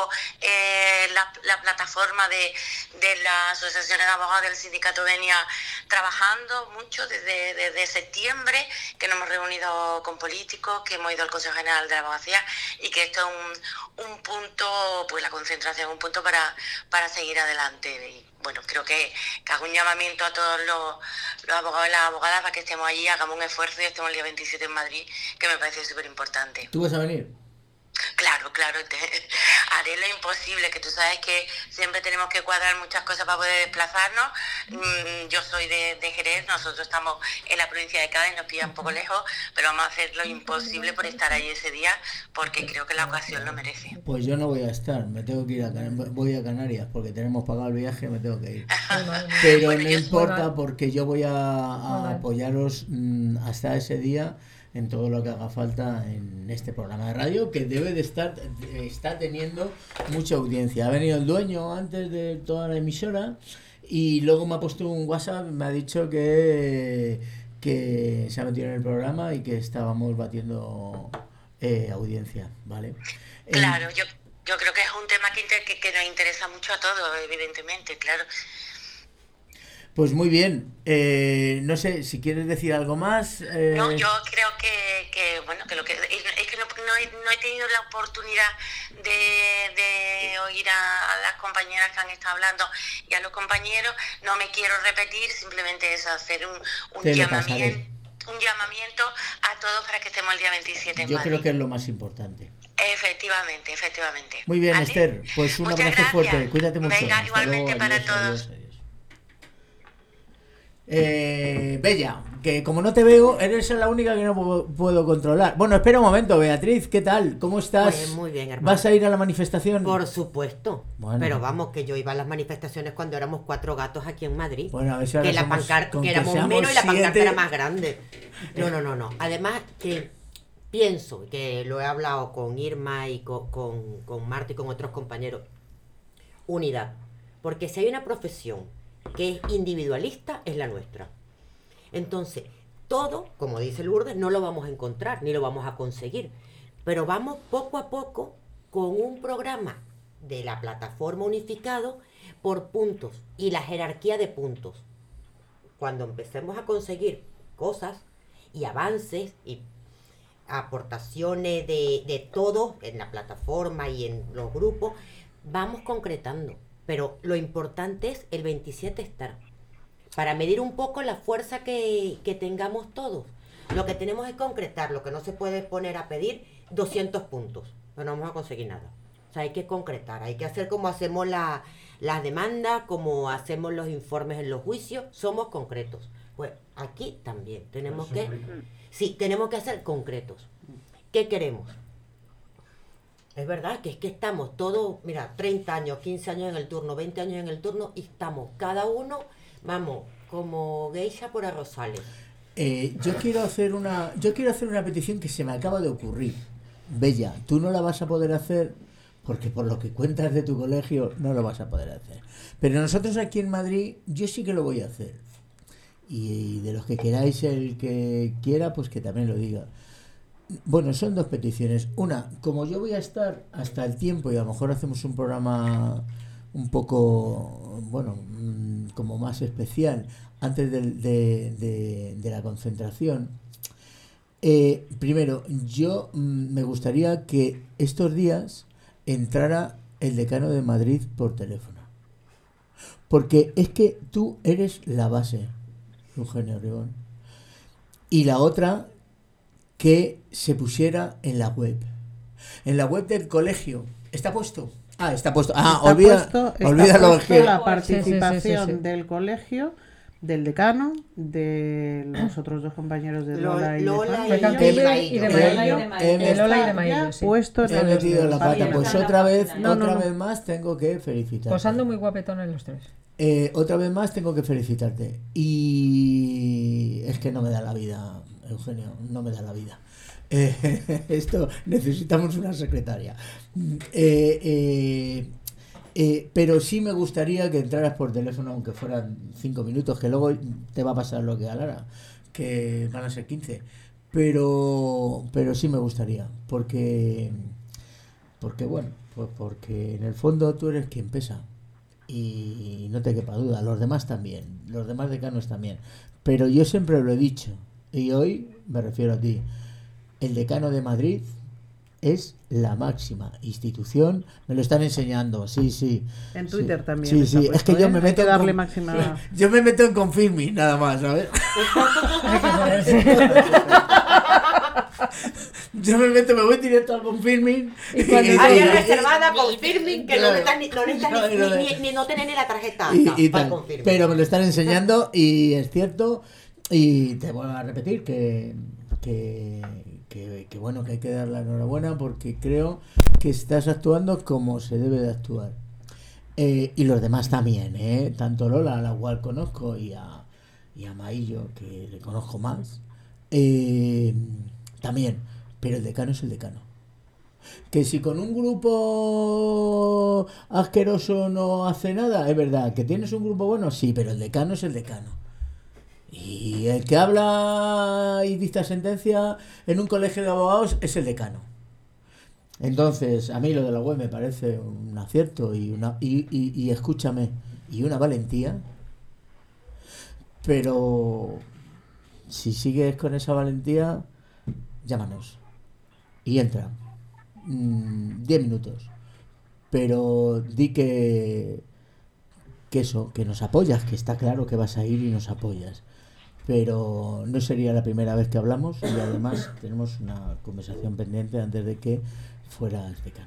la plataforma de las asociaciones de abogados del sindicato Venia trabajando mucho desde septiembre, que nos hemos reunido con políticos, que hemos ido al Consejo General de la Abogacía y que esto es un punto, pues la concentración, un punto para seguir adelante. Y bueno, creo que hago un llamamiento a todos los abogados y las abogadas para que estemos allí, hagamos un esfuerzo y estemos el día 27 en Madrid, que me parece súper importante. ¿Tú vas a venir? Claro, haré lo imposible, que tú sabes que siempre tenemos que cuadrar muchas cosas para poder desplazarnos. Yo soy de Jerez, nosotros estamos en la provincia de Cádiz, nos pilla un poco lejos, pero vamos a hacer lo imposible por estar ahí ese día, porque creo que la ocasión lo merece. Pues yo no voy a estar, me tengo que ir voy a Canarias, porque tenemos pagado el viaje, me tengo que ir. Pero bueno, no importa, porque yo voy a apoyaros hasta ese día en todo lo que haga falta en este programa de radio, que debe de está teniendo mucha audiencia. Ha venido el dueño antes de toda la emisora y luego me ha puesto un WhatsApp, me ha dicho que se ha metido en el programa y que estábamos batiendo audiencia, ¿vale? Claro, yo creo que es un tema que nos interesa mucho a todos, evidentemente, claro. Pues muy bien, no sé si quieres decir algo más. No, yo creo que bueno, que lo que es que no he tenido la oportunidad de oír a las compañeras que han estado hablando y a los compañeros. No me quiero repetir, simplemente es hacer un llamamiento a todos para que estemos el día 27 en Yo Madrid. creo que es lo más importante. Efectivamente. Muy bien, ¿vale? Esther, pues un Muchas abrazo gracias. fuerte, cuídate mucho. Venga, hasta igualmente luego, para adiós, todos. adiós. Bella, que como no te veo, eres la única que no puedo controlar. Bueno, espera un momento, Beatriz, ¿qué tal? ¿Cómo estás? Pues muy bien, hermano. ¿Vas a ir a la manifestación? Por supuesto. Bueno. Pero vamos, que yo iba a las manifestaciones cuando éramos 4 gatos aquí en Madrid. Bueno, a ver si ahora que la pancarta, que éramos menos y la pancarta era más grande. No. Además que pienso, que lo he hablado con Irma y con Marta y con otros compañeros, unidad. Porque si hay una profesión que es individualista, es la nuestra. Entonces, todo, como dice Lourdes, no lo vamos a encontrar, ni lo vamos a conseguir. Pero vamos poco a poco con un programa de la plataforma unificado por puntos y la jerarquía de puntos. Cuando empecemos a conseguir cosas y avances y aportaciones de todos en la plataforma y en los grupos, vamos concretando. Pero lo importante es el 27 estar, para medir un poco la fuerza que tengamos todos. Lo que tenemos es concretar, lo que no se puede poner a pedir 200 puntos, no vamos a conseguir nada. O sea, hay que concretar, hay que hacer como hacemos las demandas, como hacemos los informes en los juicios, somos concretos. Pues aquí también tenemos tenemos que ser concretos. ¿Qué queremos? Es verdad que estamos todos, mira, 30 años, 15 años en el turno, 20 años en el turno, y estamos cada uno, vamos, como geisha por arrozales. Yo quiero hacer una petición que se me acaba de ocurrir. Bella, tú no la vas a poder hacer porque por lo que cuentas de tu colegio no lo vas a poder hacer. Pero nosotros aquí en Madrid yo sí que lo voy a hacer. Y de los que queráis, el que quiera, pues que también lo diga. Bueno, son dos peticiones. Una, como yo voy a estar hasta el tiempo y a lo mejor hacemos un programa un poco, bueno, como más especial antes de la concentración. Primero, yo me gustaría que estos días entrara el decano de Madrid por teléfono. Porque es que tú eres la base, Eugenio Ribón. Y la otra, que se pusiera en la web. En la web del colegio. ¿Está puesto? Está puesto. Olvídalo. La participación del colegio, del decano, de los otros dos compañeros de Lola y de Maillo. Puesto he metido la pata. Pues otra vez más tengo que felicitarte. Posando muy guapetones los tres. Otra vez más tengo que felicitarte. Y es que no me da la vida, Eugenio, no me da la vida. Esto necesitamos una secretaria. Pero sí me gustaría que entraras por teléfono, aunque fueran 5 minutos, que luego te va a pasar lo que a Lara, que van a ser 15. Pero sí me gustaría, porque bueno, pues porque en el fondo tú eres quien pesa. Y no te quepa duda, los demás también, los demás decanos también. Pero yo siempre lo he dicho, y hoy me refiero a ti. El decano de Madrid es la máxima institución. Me lo están enseñando, sí. En Twitter también. Sí, es que yo me meto darle máxima. Yo me meto en confirming nada más, ¿sabes? Yo me voy directo al confirming. Área reservada, confirming, que no tener ni la tarjeta. Pero me lo están enseñando y es cierto. Y te voy a repetir que bueno, que hay que dar la enhorabuena porque creo que estás actuando como se debe de actuar. Y los demás también, tanto Lola, a la cual conozco, y a Maillo, que le conozco más, también. Pero el decano es el decano. Que si con un grupo asqueroso no hace nada, es verdad. Que tienes un grupo bueno, sí, pero el decano es el decano. Y el que habla y dicta sentencia en un colegio de abogados es el decano. Entonces, a mí lo de la web me parece un acierto y escúchame, y una valentía. Pero si sigues con esa valentía, llámanos y entra. 10 minutos. Pero di que eso, que nos apoyas, que está claro que vas a ir y nos apoyas. Pero no sería la primera vez que hablamos y además tenemos una conversación pendiente antes de que fueras decano.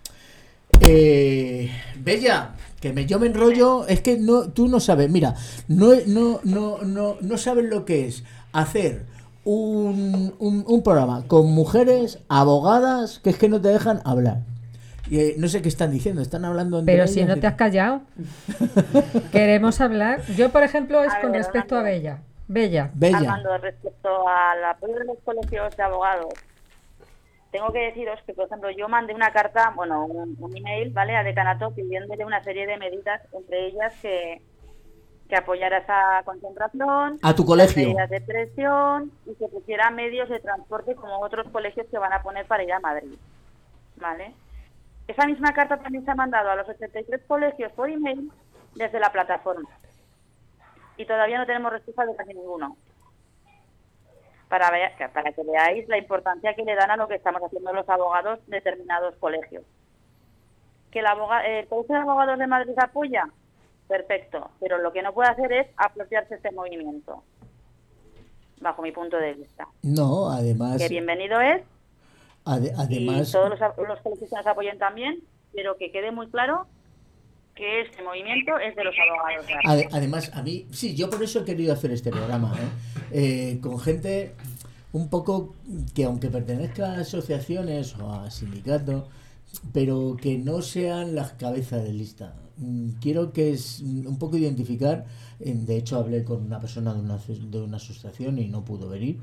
Bella, que yo me enrollo, es que tú no sabes, mira, no sabes lo que es hacer un programa con mujeres abogadas que es que no te dejan hablar. No sé qué están diciendo, están hablando entre ellas. Pero si no te has callado. Queremos hablar. Yo, por ejemplo, es con respecto a Bella. Hablando respecto al apoyo de los colegios de abogados, tengo que deciros que, por ejemplo, yo mandé una carta, un email, ¿vale?, a decanato pidiéndole una serie de medidas, entre ellas que apoyara esa concentración, a tu colegio, medidas de presión y que pusiera medios de transporte como otros colegios que van a poner para ir a Madrid, ¿vale? Esa misma carta también se ha mandado a los 83 colegios por email desde la plataforma. Y todavía no tenemos respuesta de casi ninguno. Para que veáis la importancia que le dan a lo que estamos haciendo los abogados de determinados colegios. ¿Que el Colegio de Abogados de Madrid apoya? Perfecto. Pero lo que no puede hacer es apropiarse este movimiento. Bajo mi punto de vista. No, además... Que bienvenido es. Además... Y todos los colegios nos apoyen también, pero que quede muy claro que este movimiento es de los abogados. Además, a mí, sí, yo por eso he querido hacer este programa, con gente un poco que, aunque pertenezca a asociaciones o a sindicatos, pero que no sean las cabezas de lista. Quiero que es un poco identificar, de hecho hablé con una persona de una asociación y no pudo venir,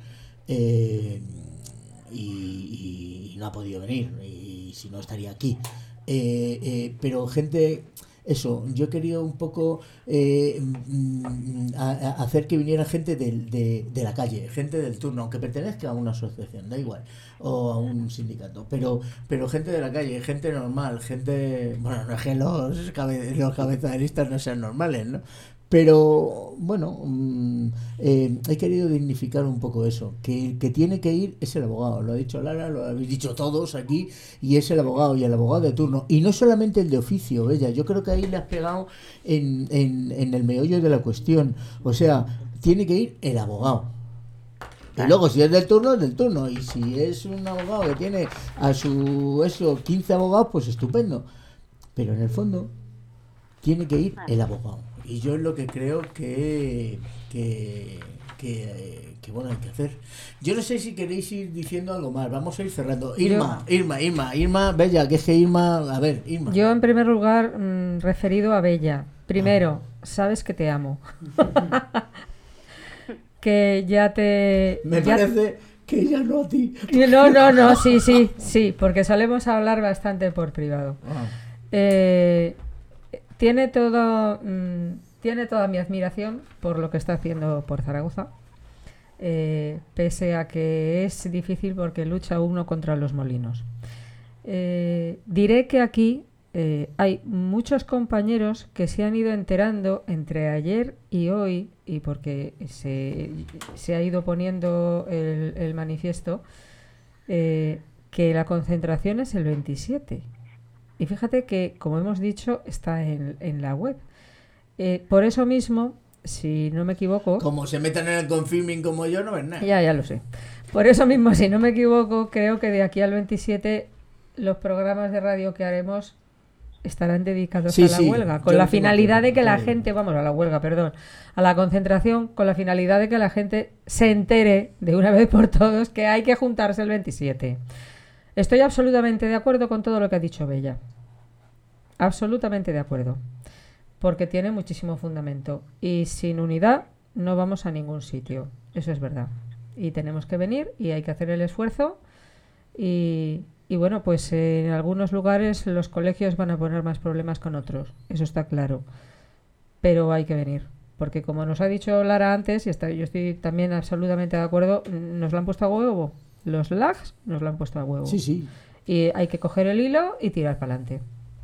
y no ha podido venir, y si no estaría aquí, pero gente, eso, yo quería un poco hacer que viniera gente de la calle, gente del turno, aunque pertenezca a una asociación, da igual, o a un sindicato, pero gente de la calle, gente normal, gente, bueno, no es que los cabezas de listas no sean normales, ¿no? Pero bueno, he querido dignificar un poco eso, que el que tiene que ir es el abogado, lo ha dicho Lara, lo habéis dicho todos aquí, y es el abogado, y el abogado de turno, y no solamente el de oficio, Bella, yo creo que ahí le has pegado en el meollo de la cuestión, o sea, tiene que ir el abogado. Y luego si es del turno, es del turno, y si es un abogado que tiene a su 15 abogados, pues estupendo, pero en el fondo tiene que ir el abogado. Y yo es lo que creo que bueno, hay que hacer. Yo no sé si queréis ir diciendo algo más. Vamos a ir cerrando. Irma, Bella, que es que Irma... A ver, Irma. Yo, en primer lugar, referido a Bella. Primero, sabes que te amo. Que ya te... Parece que ella no a ti. No, sí, porque solemos hablar bastante por privado. Tiene toda mi admiración por lo que está haciendo por Zaragoza, pese a que es difícil porque lucha uno contra los molinos. Diré que aquí hay muchos compañeros que se han ido enterando entre ayer y hoy, y porque se ha ido poniendo el manifiesto, que la concentración es el 27. Y fíjate que, como hemos dicho, está en la web. Por eso mismo, si no me equivoco... Como se metan en el confirming como yo, no ven nada. Ya lo sé. Por eso mismo, si no me equivoco, creo que de aquí al 27 los programas de radio que haremos estarán dedicados a la huelga, con la finalidad de que la gente... Vamos, a la huelga, perdón. A la concentración, con la finalidad de que la gente se entere de una vez por todas que hay que juntarse el 27. Estoy absolutamente de acuerdo con todo lo que ha dicho Bella. Absolutamente de acuerdo. Porque tiene muchísimo fundamento. Y sin unidad no vamos a ningún sitio. Eso es verdad. Y tenemos que venir y hay que hacer el esfuerzo. Y bueno, pues en algunos lugares los colegios van a poner más problemas con otros. Eso está claro. Pero hay que venir. Porque como nos ha dicho Lara antes, y yo estoy también absolutamente de acuerdo, nos lo han puesto a huevo. Los lags nos lo han puesto a huevo. Sí. Y hay que coger el hilo y tirar para adelante.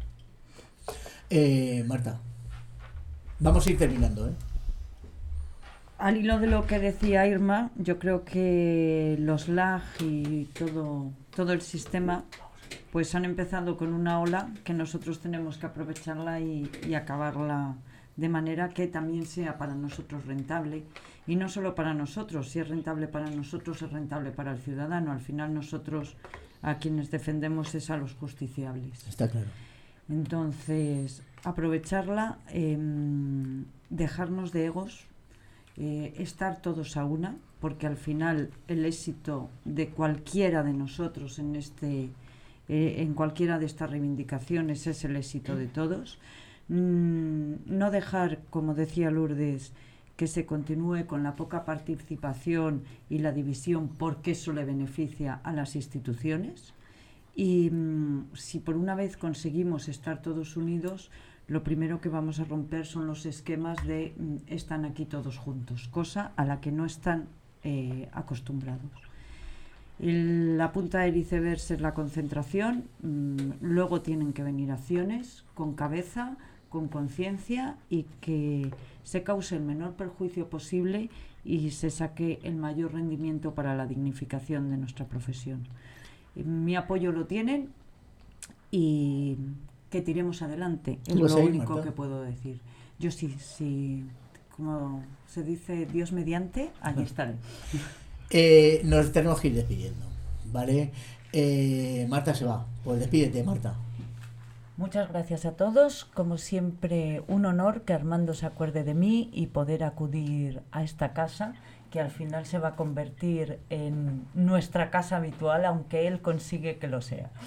Marta, vamos a ir terminando, Al hilo de lo que decía Irma, yo creo que los lag y todo el sistema pues han empezado con una ola que nosotros tenemos que aprovecharla y acabarla de manera que también sea para nosotros rentable. Y no solo para nosotros, si es rentable para nosotros, es rentable para el ciudadano. Al final nosotros a quienes defendemos es a los justiciables. Está claro. Entonces, aprovecharla, dejarnos de egos, estar todos a una, porque al final el éxito de cualquiera de nosotros en cualquiera de estas reivindicaciones es el éxito de todos. No dejar, como decía Lourdes, que se continúe con la poca participación y la división, porque eso le beneficia a las instituciones. Y si por una vez conseguimos estar todos unidos, lo primero que vamos a romper son los esquemas de están aquí todos juntos, cosa a la que no están acostumbrados. La punta del iceberg es la concentración, luego tienen que venir acciones con cabeza, con conciencia, y que se cause el menor perjuicio posible y se saque el mayor rendimiento para la dignificación de nuestra profesión. Mi apoyo lo tienen y que tiremos adelante, es lo único Marta? Que puedo decir. Yo sí, como se dice, Dios mediante, allí estaré. Nos tenemos que ir despidiendo, ¿vale? Marta se va, pues despídete, Marta. Muchas gracias a todos, como siempre un honor que Armando se acuerde de mí y poder acudir a esta casa, que al final se va a convertir en nuestra casa habitual, aunque él consigue que lo sea.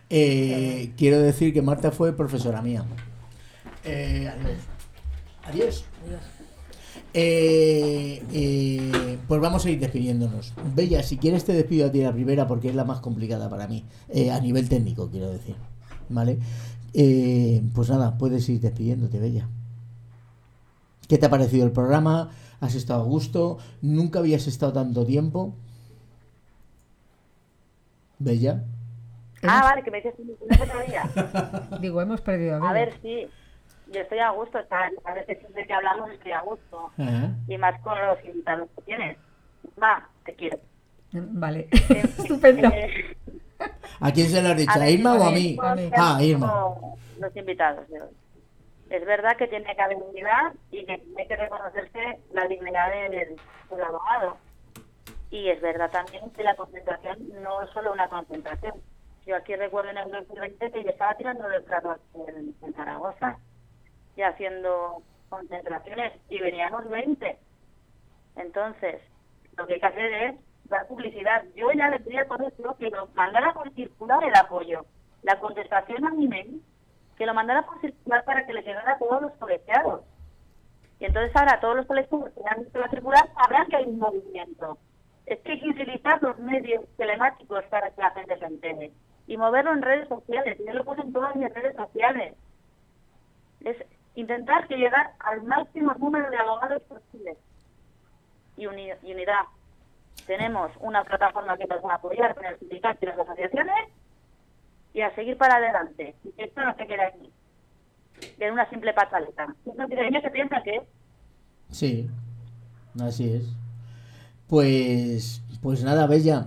Quiero decir que Marta fue profesora mía. Adiós. Pues vamos a ir despidiéndonos. Bella, si quieres te despido a ti la primera porque es la más complicada para mí, a nivel técnico, quiero decir. ¿Vale? Pues nada, puedes ir despidiéndote, Bella. ¿Qué te ha parecido el programa? ¿Has estado a gusto? ¿Nunca habías estado tanto tiempo? ¿Bella? Vale, que me dices otro día. Digo, hemos perdido a Bella. A ver, sí. Yo estoy a gusto, a veces siempre que hablamos estoy a gusto. Ajá. Y más con los invitados que tienes. Va, te quiero. Vale, estupendo. ¿A quién se lo has dicho? ¿A Irma o a mí? A mí. Irma. Los invitados de hoy. Es verdad que tiene que haber unidad y que tiene que reconocerse la dignidad del abogado. Y es verdad también que la concentración no es solo una concentración. Yo aquí recuerdo en el 2020 que yo estaba tirando del carro en Zaragoza y haciendo concentraciones y veníamos 20. Entonces, lo que hay que hacer es dar publicidad. Yo ya le pedí al colegio que lo mandara por circular el apoyo, la contestación a mi mail, que lo mandara por circular para que le llegara a todos los colegiados. Y entonces ahora todos los colegiados que han visto la circular sabrán que hay un movimiento. Es que hay que utilizar los medios telemáticos para que la gente se entere. Y moverlo en redes sociales. Yo lo puse en todas mis redes sociales. Es intentar que llegar al máximo número de abogados posible. Y unidad. Tenemos una plataforma que nos va a apoyar con el sindicato y las asociaciones y a seguir para adelante. Y que esto no se quede aquí. En una simple pataleta. Ellos se piensan que es. Sí, así es. Pues nada, Bella.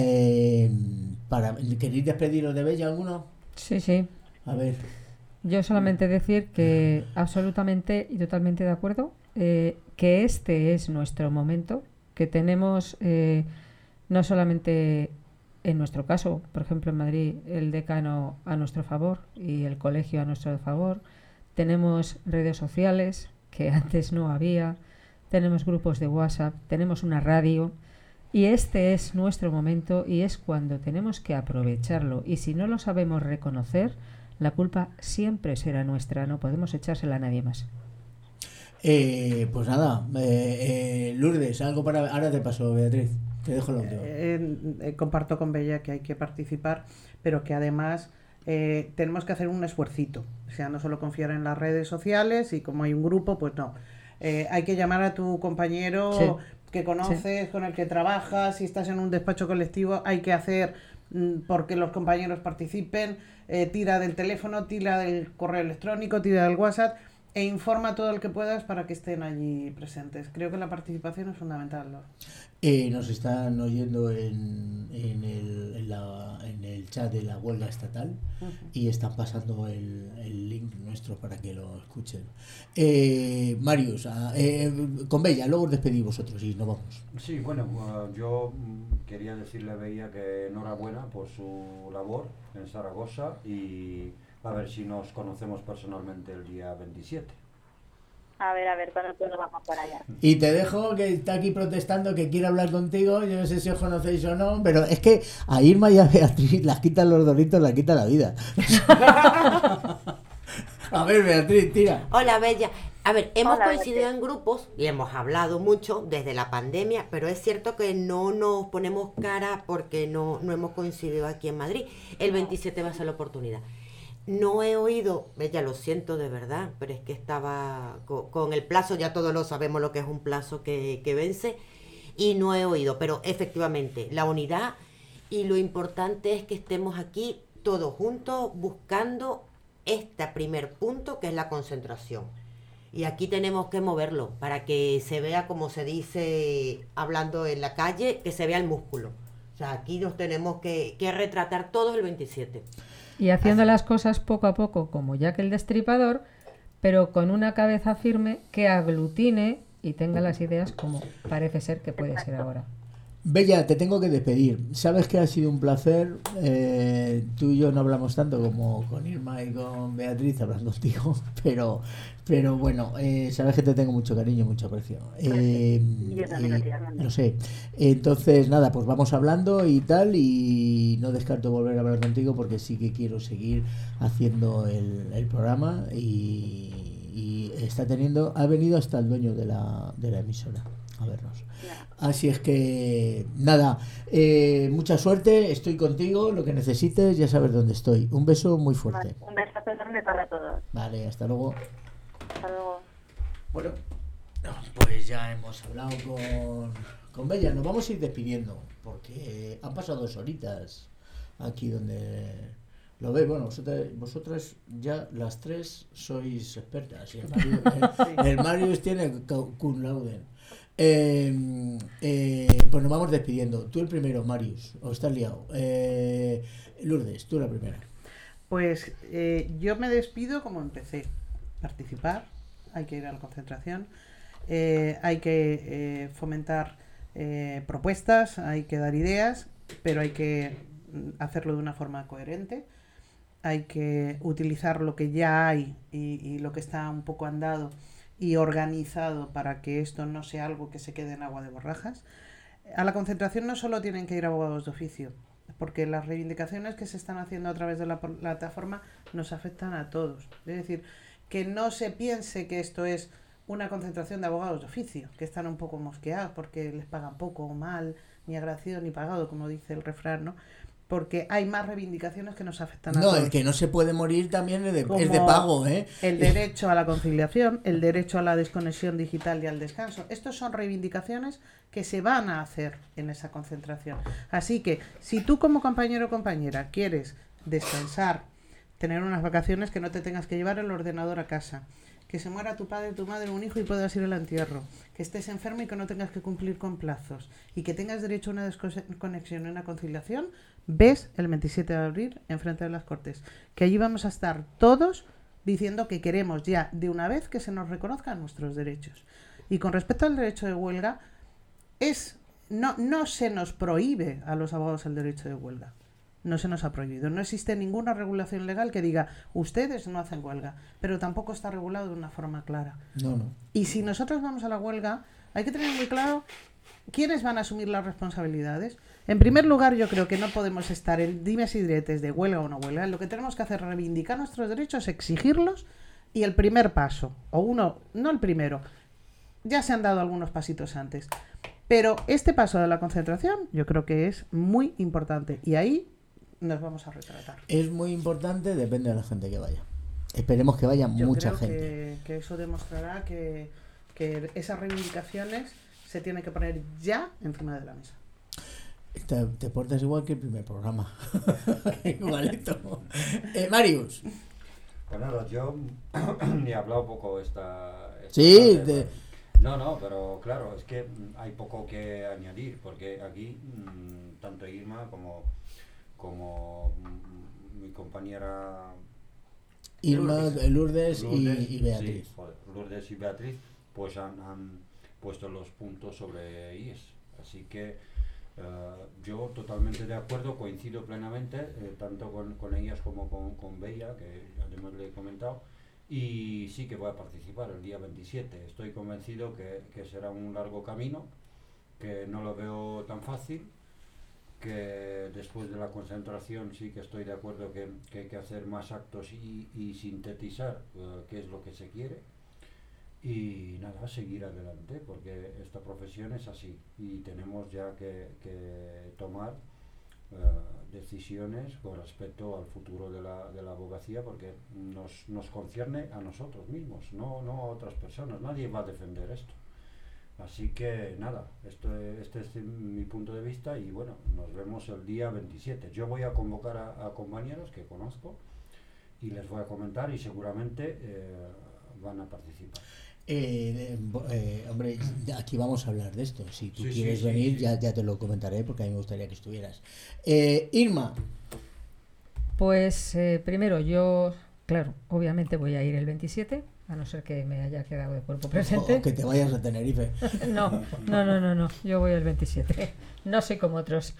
¿Queréis despediros de Bella alguno? Sí. A ver. Yo solamente decir que absolutamente y totalmente de acuerdo, que este es nuestro momento, que tenemos no solamente en nuestro caso, por ejemplo en Madrid, el decano a nuestro favor y el colegio a nuestro favor, tenemos redes sociales que antes no había, tenemos grupos de WhatsApp, tenemos una radio y este es nuestro momento y es cuando tenemos que aprovecharlo y si no lo sabemos reconocer, la culpa siempre será nuestra, no podemos echársela a nadie más. Pues nada, Lourdes, algo para... Ahora te paso, Beatriz, te dejo la última. Comparto con Bella que hay que participar, pero que además tenemos que hacer un esfuercito, o sea, no solo confiar en las redes sociales y como hay un grupo, pues no. Hay que llamar a tu compañero que conoces, con el que trabajas, si estás en un despacho colectivo, hay que hacer porque los compañeros participen, tira del teléfono, tira del correo electrónico, tira del WhatsApp e informa a todo el que puedas para que estén allí presentes. Creo que la participación es fundamental, ¿no? Nos están oyendo en el chat de la huelga estatal y están pasando el link nuestro para que lo escuchen. Marius, con Bella, luego os despedís vosotros y nos vamos. Sí, bueno, yo quería decirle a Bella que enhorabuena por su labor en Zaragoza y a ver si nos conocemos personalmente el día 27. A ver, ¿cuándo vamos para allá? Y te dejo, que está aquí protestando, que quiere hablar contigo, yo no sé si os conocéis o no, pero es que a Irma y a Beatriz las quitan los doritos, las quita la vida. A ver, Beatriz, tira. Hola, Bella. A ver, hemos coincidido en grupos y hemos hablado mucho desde la pandemia, pero es cierto que no nos ponemos cara porque no hemos coincidido aquí en Madrid. El 27 va a ser la oportunidad. No he oído, Bella, lo siento de verdad, pero es que estaba con el plazo, ya todos lo sabemos lo que es un plazo que vence, y no he oído, pero efectivamente, la unidad y lo importante es que estemos aquí todos juntos buscando este primer punto que es la concentración. Y aquí tenemos que moverlo para que se vea, como se dice hablando en la calle, que se vea el músculo. O sea, aquí nos tenemos que retratar todos el 27. Y haciendo las cosas poco a poco, como Jack el Destripador, pero con una cabeza firme que aglutine y tenga las ideas como parece ser que puede ser ahora. Bella, te tengo que despedir. Sabes que ha sido un placer. Tú y yo no hablamos tanto como con Irma y con Beatriz, hablan contigo, pero bueno, sabes que te tengo mucho cariño, mucho aprecio. Yo también a ti, Armando. Lo sé. Entonces, nada, pues vamos hablando y tal, y no descarto volver a hablar contigo porque sí que quiero seguir haciendo el programa y ha venido hasta el dueño de la emisora a vernos. Así es que nada, mucha suerte, estoy contigo, lo que necesites ya sabes dónde estoy. Un beso muy fuerte. Un besazo enorme para todos. Vale, hasta luego. Hasta luego. Bueno, pues ya hemos hablado con Bella, nos vamos a ir despidiendo porque han pasado 2 horitas aquí donde lo veis. Bueno, vosotras ya las 3 sois expertas y el Marius tiene cum laude. Pues nos vamos despidiendo. Tú el primero, Marius, o estás liado. Lourdes, tú la primera. Pues yo me despido como empecé. Participar, hay que ir a la concentración, hay que fomentar propuestas, hay que dar ideas, pero hay que hacerlo de una forma coherente. Hay que utilizar lo que ya hay y lo que está un poco andado y organizado para que esto no sea algo que se quede en agua de borrajas. A la concentración no solo tienen que ir abogados de oficio, porque las reivindicaciones que se están haciendo a través de la plataforma nos afectan a todos. Es decir, que no se piense que esto es una concentración de abogados de oficio, que están un poco mosqueados porque les pagan poco o mal, ni agradecido ni pagado, como dice el refrán, ¿no? Porque hay más reivindicaciones que nos afectan a todos. No, el que no se puede morir también es de pago, ¿eh? El derecho a la conciliación, el derecho a la desconexión digital y al descanso. Estos son reivindicaciones que se van a hacer en esa concentración. Así que, si tú como compañero o compañera quieres descansar, tener unas vacaciones, que no te tengas que llevar el ordenador a casa, que se muera tu padre, tu madre, un hijo y puedas ir al entierro, que estés enfermo y que no tengas que cumplir con plazos, y que tengas derecho a una desconexión y una conciliación, ves el 27 de abril enfrente de las Cortes, que allí vamos a estar todos diciendo que queremos ya de una vez que se nos reconozcan nuestros derechos. Y con respecto al derecho de huelga, no se nos prohíbe a los abogados el derecho de huelga. No se nos ha prohibido. No existe ninguna regulación legal que diga ustedes no hacen huelga, pero tampoco está regulado de una forma clara. No. Y si nosotros vamos a la huelga, hay que tener muy claro quiénes van a asumir las responsabilidades. En primer lugar, yo creo que no podemos estar en dimes y diretes de huelga o no huelga. Lo que tenemos que hacer es reivindicar nuestros derechos, exigirlos, y el primer paso, no el primero, ya se han dado algunos pasitos antes, pero este paso de la concentración yo creo que es muy importante, y ahí nos vamos a retratar. Es muy importante, depende de la gente que vaya. Esperemos que vaya mucha gente. Yo creo que eso demostrará que esas reivindicaciones se tienen que poner ya encima de la mesa. Te portas igual que el primer programa. Igualito. Marius. Pues nada, yo ni he hablado poco esta sí, tarde, No, pero claro, es que hay poco que añadir, porque aquí tanto Irma como mi compañera Lourdes y Beatriz. Sí, Lourdes y Beatriz pues han puesto los puntos sobre IES. Así que yo totalmente de acuerdo, coincido plenamente, tanto con ellas como con Bella, que además le he comentado, y sí que voy a participar el día 27. Estoy convencido que será un largo camino, que no lo veo tan fácil, que después de la concentración sí que estoy de acuerdo que hay que hacer más actos y sintetizar qué es lo que se quiere, y nada, seguir adelante, porque esta profesión es así y tenemos ya que tomar decisiones con respecto al futuro de la abogacía, porque nos concierne a nosotros mismos, no a otras personas. Nadie va a defender esto. Así que nada, este es mi punto de vista, y bueno, nos vemos el día 27. Yo voy a convocar a compañeros que conozco y les voy a comentar, y seguramente van a participar. Hombre, aquí vamos a hablar de esto. Si tú quieres venir, ya te lo comentaré, porque a mí me gustaría que estuvieras. Irma. Pues primero yo, claro, obviamente voy a ir el 27 a no ser que me haya quedado de cuerpo presente. O que te vayas a Tenerife. No, yo voy el 27, no soy como otros.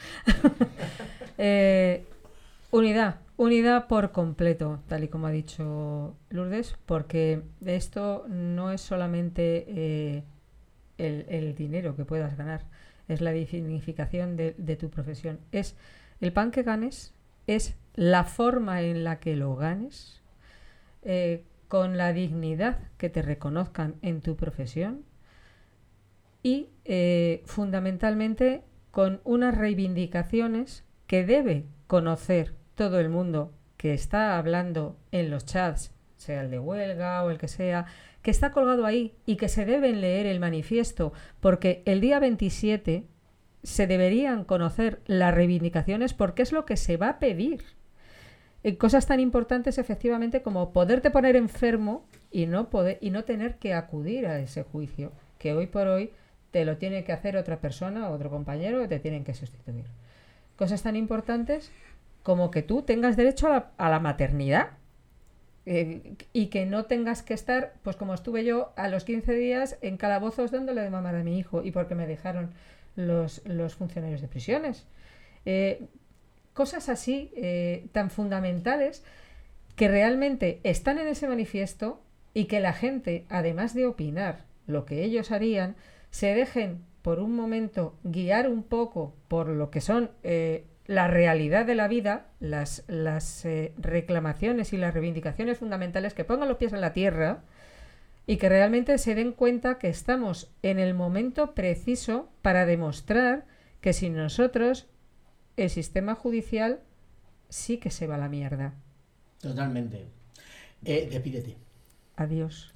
Unidad por completo, tal y como ha dicho Lourdes, porque esto no es solamente el dinero que puedas ganar, es la dignificación de tu profesión, es el pan que ganes, es la forma en la que lo ganes, con la dignidad que te reconozcan en tu profesión y fundamentalmente con unas reivindicaciones que debe conocer todo el mundo que está hablando en los chats, sea el de huelga o el que sea, que está colgado ahí y que se deben leer el manifiesto, porque el día 27 se deberían conocer las reivindicaciones porque es lo que se va a pedir. Cosas tan importantes efectivamente como poderte poner enfermo y no tener que acudir a ese juicio, que hoy por hoy te lo tiene que hacer otra persona o otro compañero que te tienen que sustituir. Cosas tan importantes como que tú tengas derecho a la maternidad y que no tengas que estar, pues como estuve yo a los 15 días en calabozos dándole de mamar a mi hijo y porque me dejaron los funcionarios de prisiones. Cosas así tan fundamentales que realmente están en ese manifiesto y que la gente, además de opinar lo que ellos harían, se dejen por un momento guiar un poco por lo que son la realidad de la vida, las reclamaciones y las reivindicaciones fundamentales, que pongan los pies en la tierra y que realmente se den cuenta que estamos en el momento preciso para demostrar que sin nosotros el sistema judicial sí que se va a la mierda. Totalmente. Despídete. Adiós.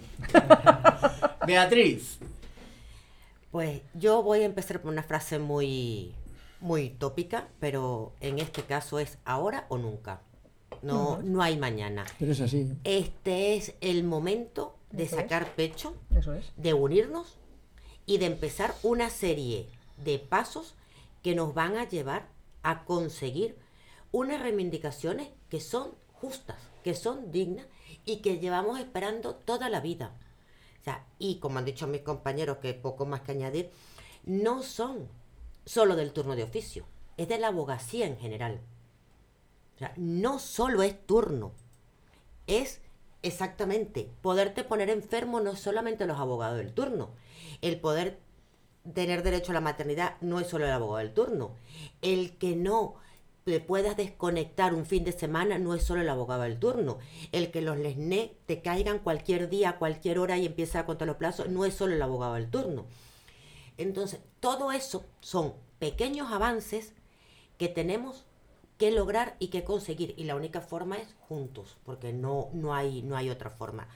Beatriz. Pues yo voy a empezar por una frase muy tópica, pero en este caso es ahora o nunca. No hay mañana. Pero es así. Este es el momento de sacar pecho, de unirnos y de empezar una serie de pasos que nos van a llevar a conseguir unas reivindicaciones que son justas, que son dignas y que llevamos esperando toda la vida. O sea, y como han dicho mis compañeros, que poco más que añadir, no son solo del turno de oficio, es de la abogacía en general. O sea, no solo es turno, es exactamente poderte poner enfermo, no solamente los abogados del turno. El poder tener derecho a la maternidad no es solo el abogado del turno. El que no te puedas desconectar un fin de semana no es solo el abogado del turno. El que los lesné te caigan cualquier día, a cualquier hora y empieza a contar los plazos no es solo el abogado del turno. Entonces, todo eso son pequeños avances que tenemos que lograr y que conseguir. Y la única forma es juntos, porque no hay otra forma.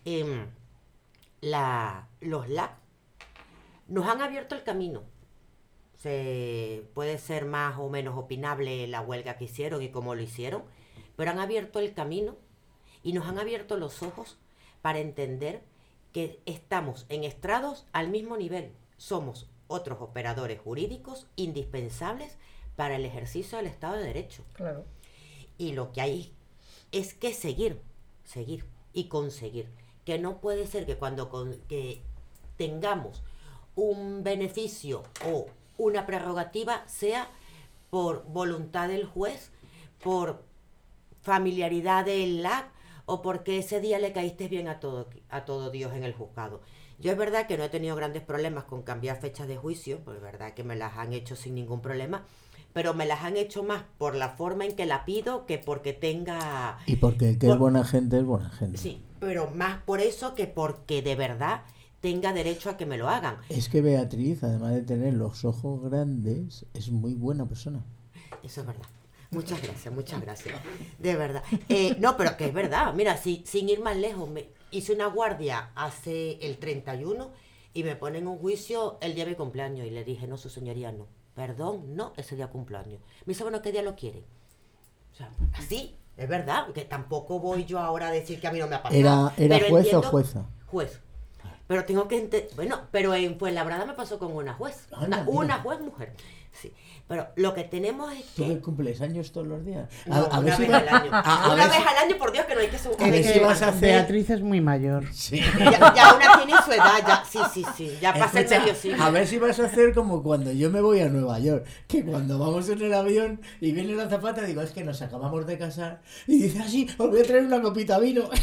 Los LAC nos han abierto el camino. Puede ser más o menos opinable la huelga que hicieron y cómo lo hicieron, pero han abierto el camino y nos han abierto los ojos para entender que estamos en estrados al mismo nivel. Somos otros operadores jurídicos indispensables para el ejercicio del Estado de Derecho. Claro. Y lo que hay es que seguir y conseguir. Que no puede ser que cuando que tengamos un beneficio o una prerrogativa sea por voluntad del juez, por familiaridad del LAC o porque ese día le caíste bien a todo Dios en el juzgado. Yo es verdad que no he tenido grandes problemas con cambiar fechas de juicio, pues es verdad que me las han hecho sin ningún problema, pero me las han hecho más por la forma en que la pido que porque tenga... Y porque el que es buena gente es buena gente. Sí, pero más por eso que porque de verdad tenga derecho a que me lo hagan. Es que Beatriz, además de tener los ojos grandes, es muy buena persona. Eso es verdad. Muchas gracias. De verdad. No, pero que es verdad. Mira, sin ir más lejos, hice una guardia hace el 31 y me ponen un juicio el día de mi cumpleaños y le dije, no, su señoría, no. Perdón, no, ese día cumpleaños. Me dice, bueno, ¿qué día lo quiere? O sea, así, es verdad, que tampoco voy yo ahora a decir que a mí no me ha pasado. ¿Era juez o jueza? Juez. Pero tengo que pero en Fuenlabrada me pasó con una juez. Una juez mujer. Sí. Pero lo que tenemos es ¿Tú que... cumples años todos los días? No, una vez al año. Una vez al año, por Dios, que no hay que A ver si vas a hacer... Beatriz es muy mayor. Sí. Ya una tiene su edad, ya. Sí. Ya pasa el medio siglo. A ver si vas a hacer como cuando yo me voy a Nueva York, que cuando vamos en el avión y viene la azafata, digo, es que nos acabamos de casar, y dice, así, os voy a traer una copita de vino.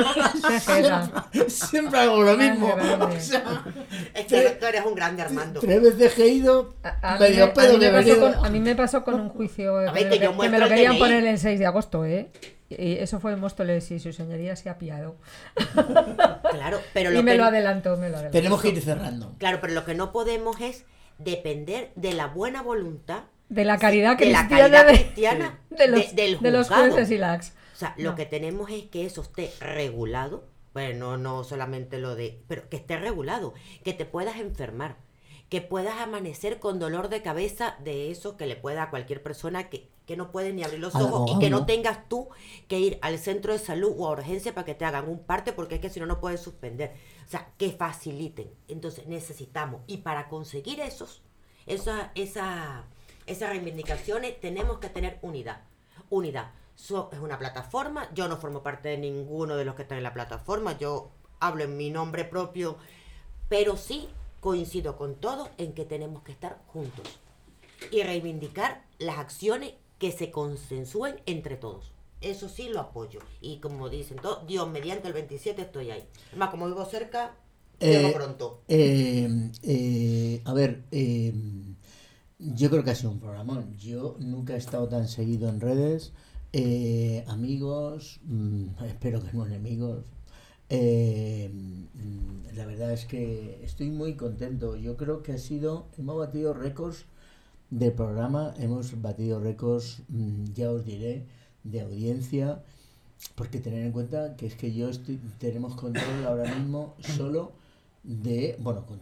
siempre hago lo mismo. O sea, es que tú eres un grande, Armando. 3 veces que he ido, medio pedo que he venido. A mí me pasó con un juicio que me lo querían poner el 6 de agosto, ¿eh? Y eso fue en Móstoles y su señoría se ha pillado. Claro, pero y me lo adelantó. Tenemos que ir cerrando. Claro, pero lo que no podemos es depender de la buena voluntad, de la caridad cristiana de los jueces y lax. O sea, lo que tenemos es que eso esté regulado, bueno, no solamente lo de, pero que esté regulado, que te puedas enfermar, que puedas amanecer con dolor de cabeza de eso que le pueda a cualquier persona que no puede ni abrir los ojos y que no tengas tú que ir al centro de salud o a urgencia para que te hagan un parte, porque es que si no, no puedes suspender. O sea, que faciliten. Entonces necesitamos, y para conseguir esas reivindicaciones tenemos que tener unidad. Es una plataforma, yo no formo parte de ninguno de los que están en la plataforma, yo hablo en mi nombre propio, pero sí coincido con todos en que tenemos que estar juntos y reivindicar las acciones que se consensúen entre todos. Eso sí lo apoyo. Y como dicen todos, Dios mediante el 27 estoy ahí. Además, como vivo cerca, llego pronto. A ver, yo creo que ha sido un programón. Yo nunca he estado tan seguido en redes. Amigos, espero que no enemigos. La verdad es que estoy muy contento. Yo creo que hemos batido récords de programa, hemos batido récords, ya os diré, de audiencia, porque tener en cuenta que es que tenemos control ahora mismo solo de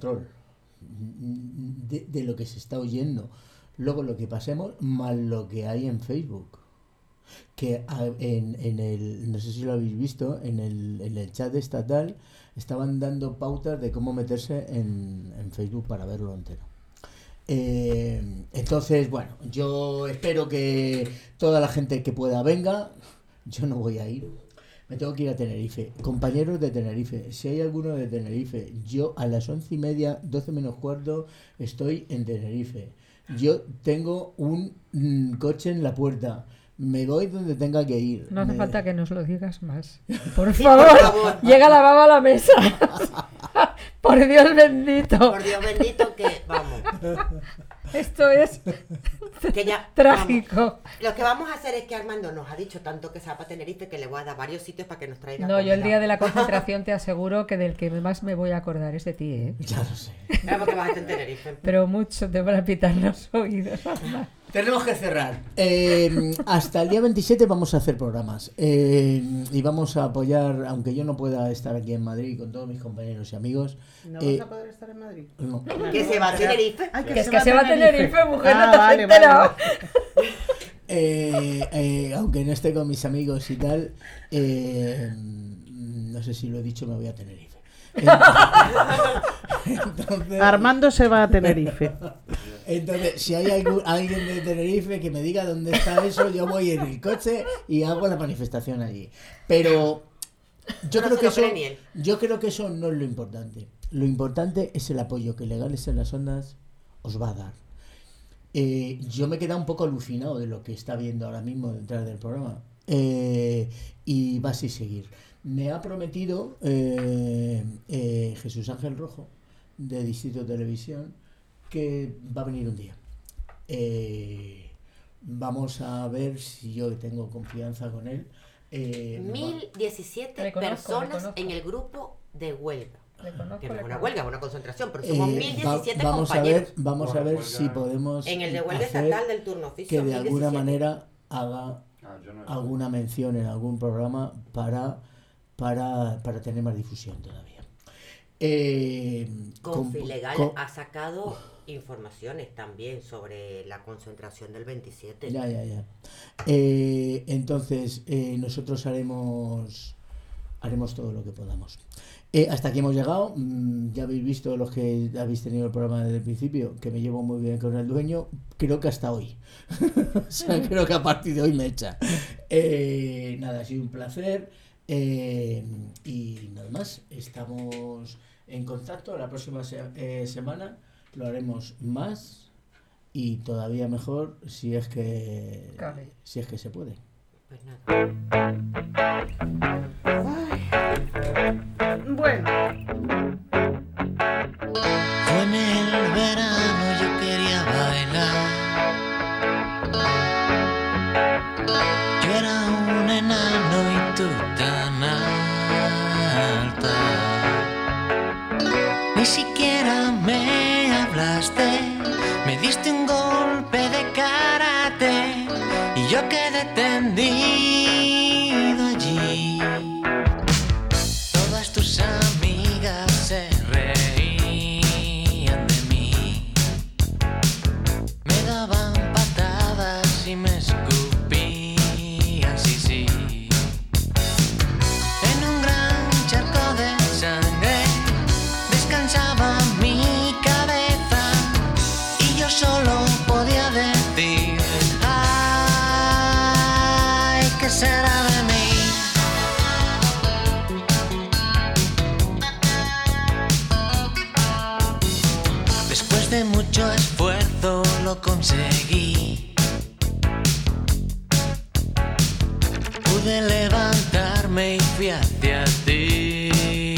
lo que se está oyendo, luego lo que pasemos más lo que hay en Facebook, que no sé si lo habéis visto, en el chat estatal estaban dando pautas de cómo meterse en Facebook para verlo entero. Entonces, bueno, yo espero que toda la gente que pueda venga. Yo no voy a ir, me tengo que ir a Tenerife. Compañeros de Tenerife, si hay alguno de Tenerife, yo a las 11:30, 12 menos cuarto, estoy en Tenerife. Yo tengo un coche en la puerta. Me voy donde tenga que ir. No hace falta que nos lo digas más. Por favor, llega la baba a la mesa. Por Dios bendito. Por Dios bendito que vamos. Esto es que ya, trágico. Vamos. Lo que vamos a hacer es que Armando nos ha dicho tanto que se va para Tenerife que le voy a dar varios sitios para que nos traiga. No, yo el día de la concentración te aseguro que del que más me voy a acordar es de ti, ¿eh? Ya lo sé. Claro, porque vas a estar en Tenerife. Pero mucho te van a pitar los oídos. Tenemos que cerrar. Hasta el día 27 vamos a hacer programas. Y vamos a apoyar, aunque yo no pueda estar aquí en Madrid con todos mis compañeros y amigos. ¿No vas a poder estar en Madrid? No. ¿Que se va a Tenerife? Ay, que se va a Tenerife, mujer, no te has vale. enterado. Aunque no esté con mis amigos y tal, no sé si lo he dicho, me voy a Tenerife. Entonces, Armando se va a Tenerife. Entonces, si hay alguien de Tenerife que me diga dónde está eso, yo voy en el coche y hago la manifestación allí. Pero yo creo que eso no es lo importante. Lo importante es el apoyo que Legales en las Ondas os va a dar. Yo me he quedado un poco alucinado de lo que está viendo ahora mismo detrás del programa. Y va así seguir. Me ha prometido Jesús Ángel Rojo, de Distrito Televisión, que va a venir un día. Vamos a ver si yo tengo confianza con él. 1017 personas reconozco. En el grupo de huelga. Que no es una huelga, es una concentración, pero somos 1017 compañeros. Vamos a ver si podemos. En el de huelga estatal del turno oficio. Que de alguna manera haga alguna mención en algún programa para tener más difusión todavía. Confilegal ha sacado informaciones también sobre la concentración del 27. Ya. Entonces, nosotros haremos todo lo que podamos. Hasta aquí hemos llegado. Ya habéis visto, los que habéis tenido el programa desde el principio, que me llevo muy bien con el dueño. Creo que hasta hoy. O sea, creo que a partir de hoy me echa. Nada, ha sido un placer. Y nada más. Estamos en contacto. La próxima semana lo haremos más y todavía mejor si es que se puede. Pues nada. Bueno. Fue en el verano, yo quería bailar. Yo era un enano y tú tan alta. Ni siquiera me hablaste, me diste un golpe de karate y yo quedé tendido allí. Todas tus amigas se reían de mí, me daban patadas y me escupían, sí, sí. En un gran charco de sangre descansaba mi cabeza y yo solo podía decir, ay, ¿qué será de mí? Después de mucho esfuerzo lo conseguí. Pude levantarme y fui hacia ti.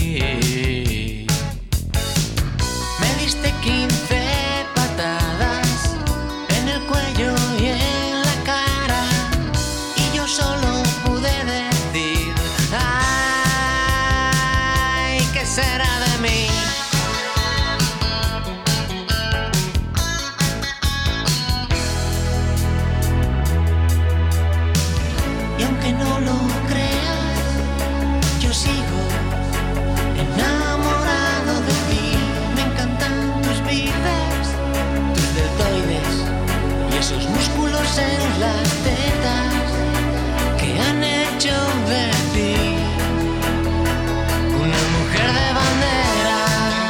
Me diste 15 patadas en el cuello y en la cara y yo solo pude decir, ay, ¿qué será de mí? Y aunque no lo creas, yo sigo enamorado de ti. Me encantan tus bíceps, tus deltoides y esos músculos en las tetas que han hecho de ti una mujer de bandera.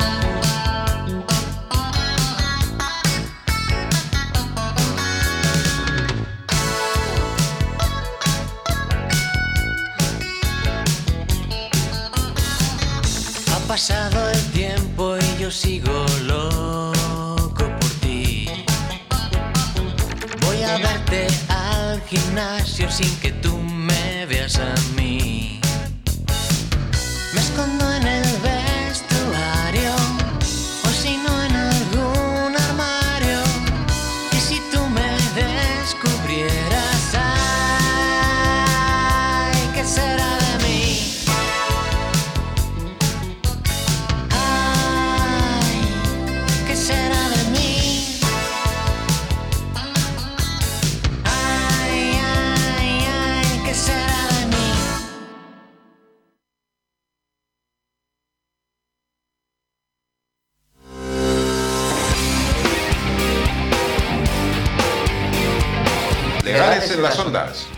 Ha pasado el tiempo y yo sigo loco por ti. Voy a verte al gimnasio sin que tú me veas a mí. Me escondo en el vestuario o si no en algún armario. Y si tú me descubrieras, ay, ¿qué será de mí? Ay, ¿qué será de mí? Ay, ay, ay, ¿qué será de mí? Legales en las ondas.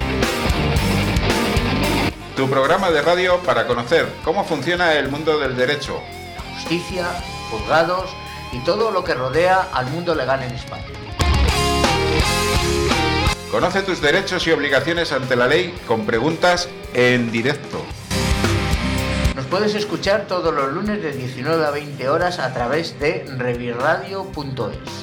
Tu programa de radio para conocer cómo funciona el mundo del derecho. Justicia, juzgados y todo lo que rodea al mundo legal en España. Conoce tus derechos y obligaciones ante la ley con preguntas en directo. Nos puedes escuchar todos los lunes de 19 a 20 horas a través de revirradio.es.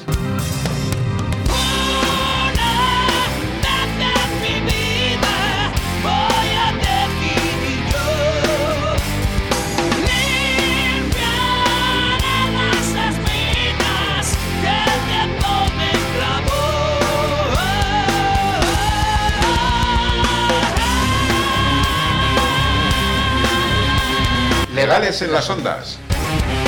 Legales en las ondas.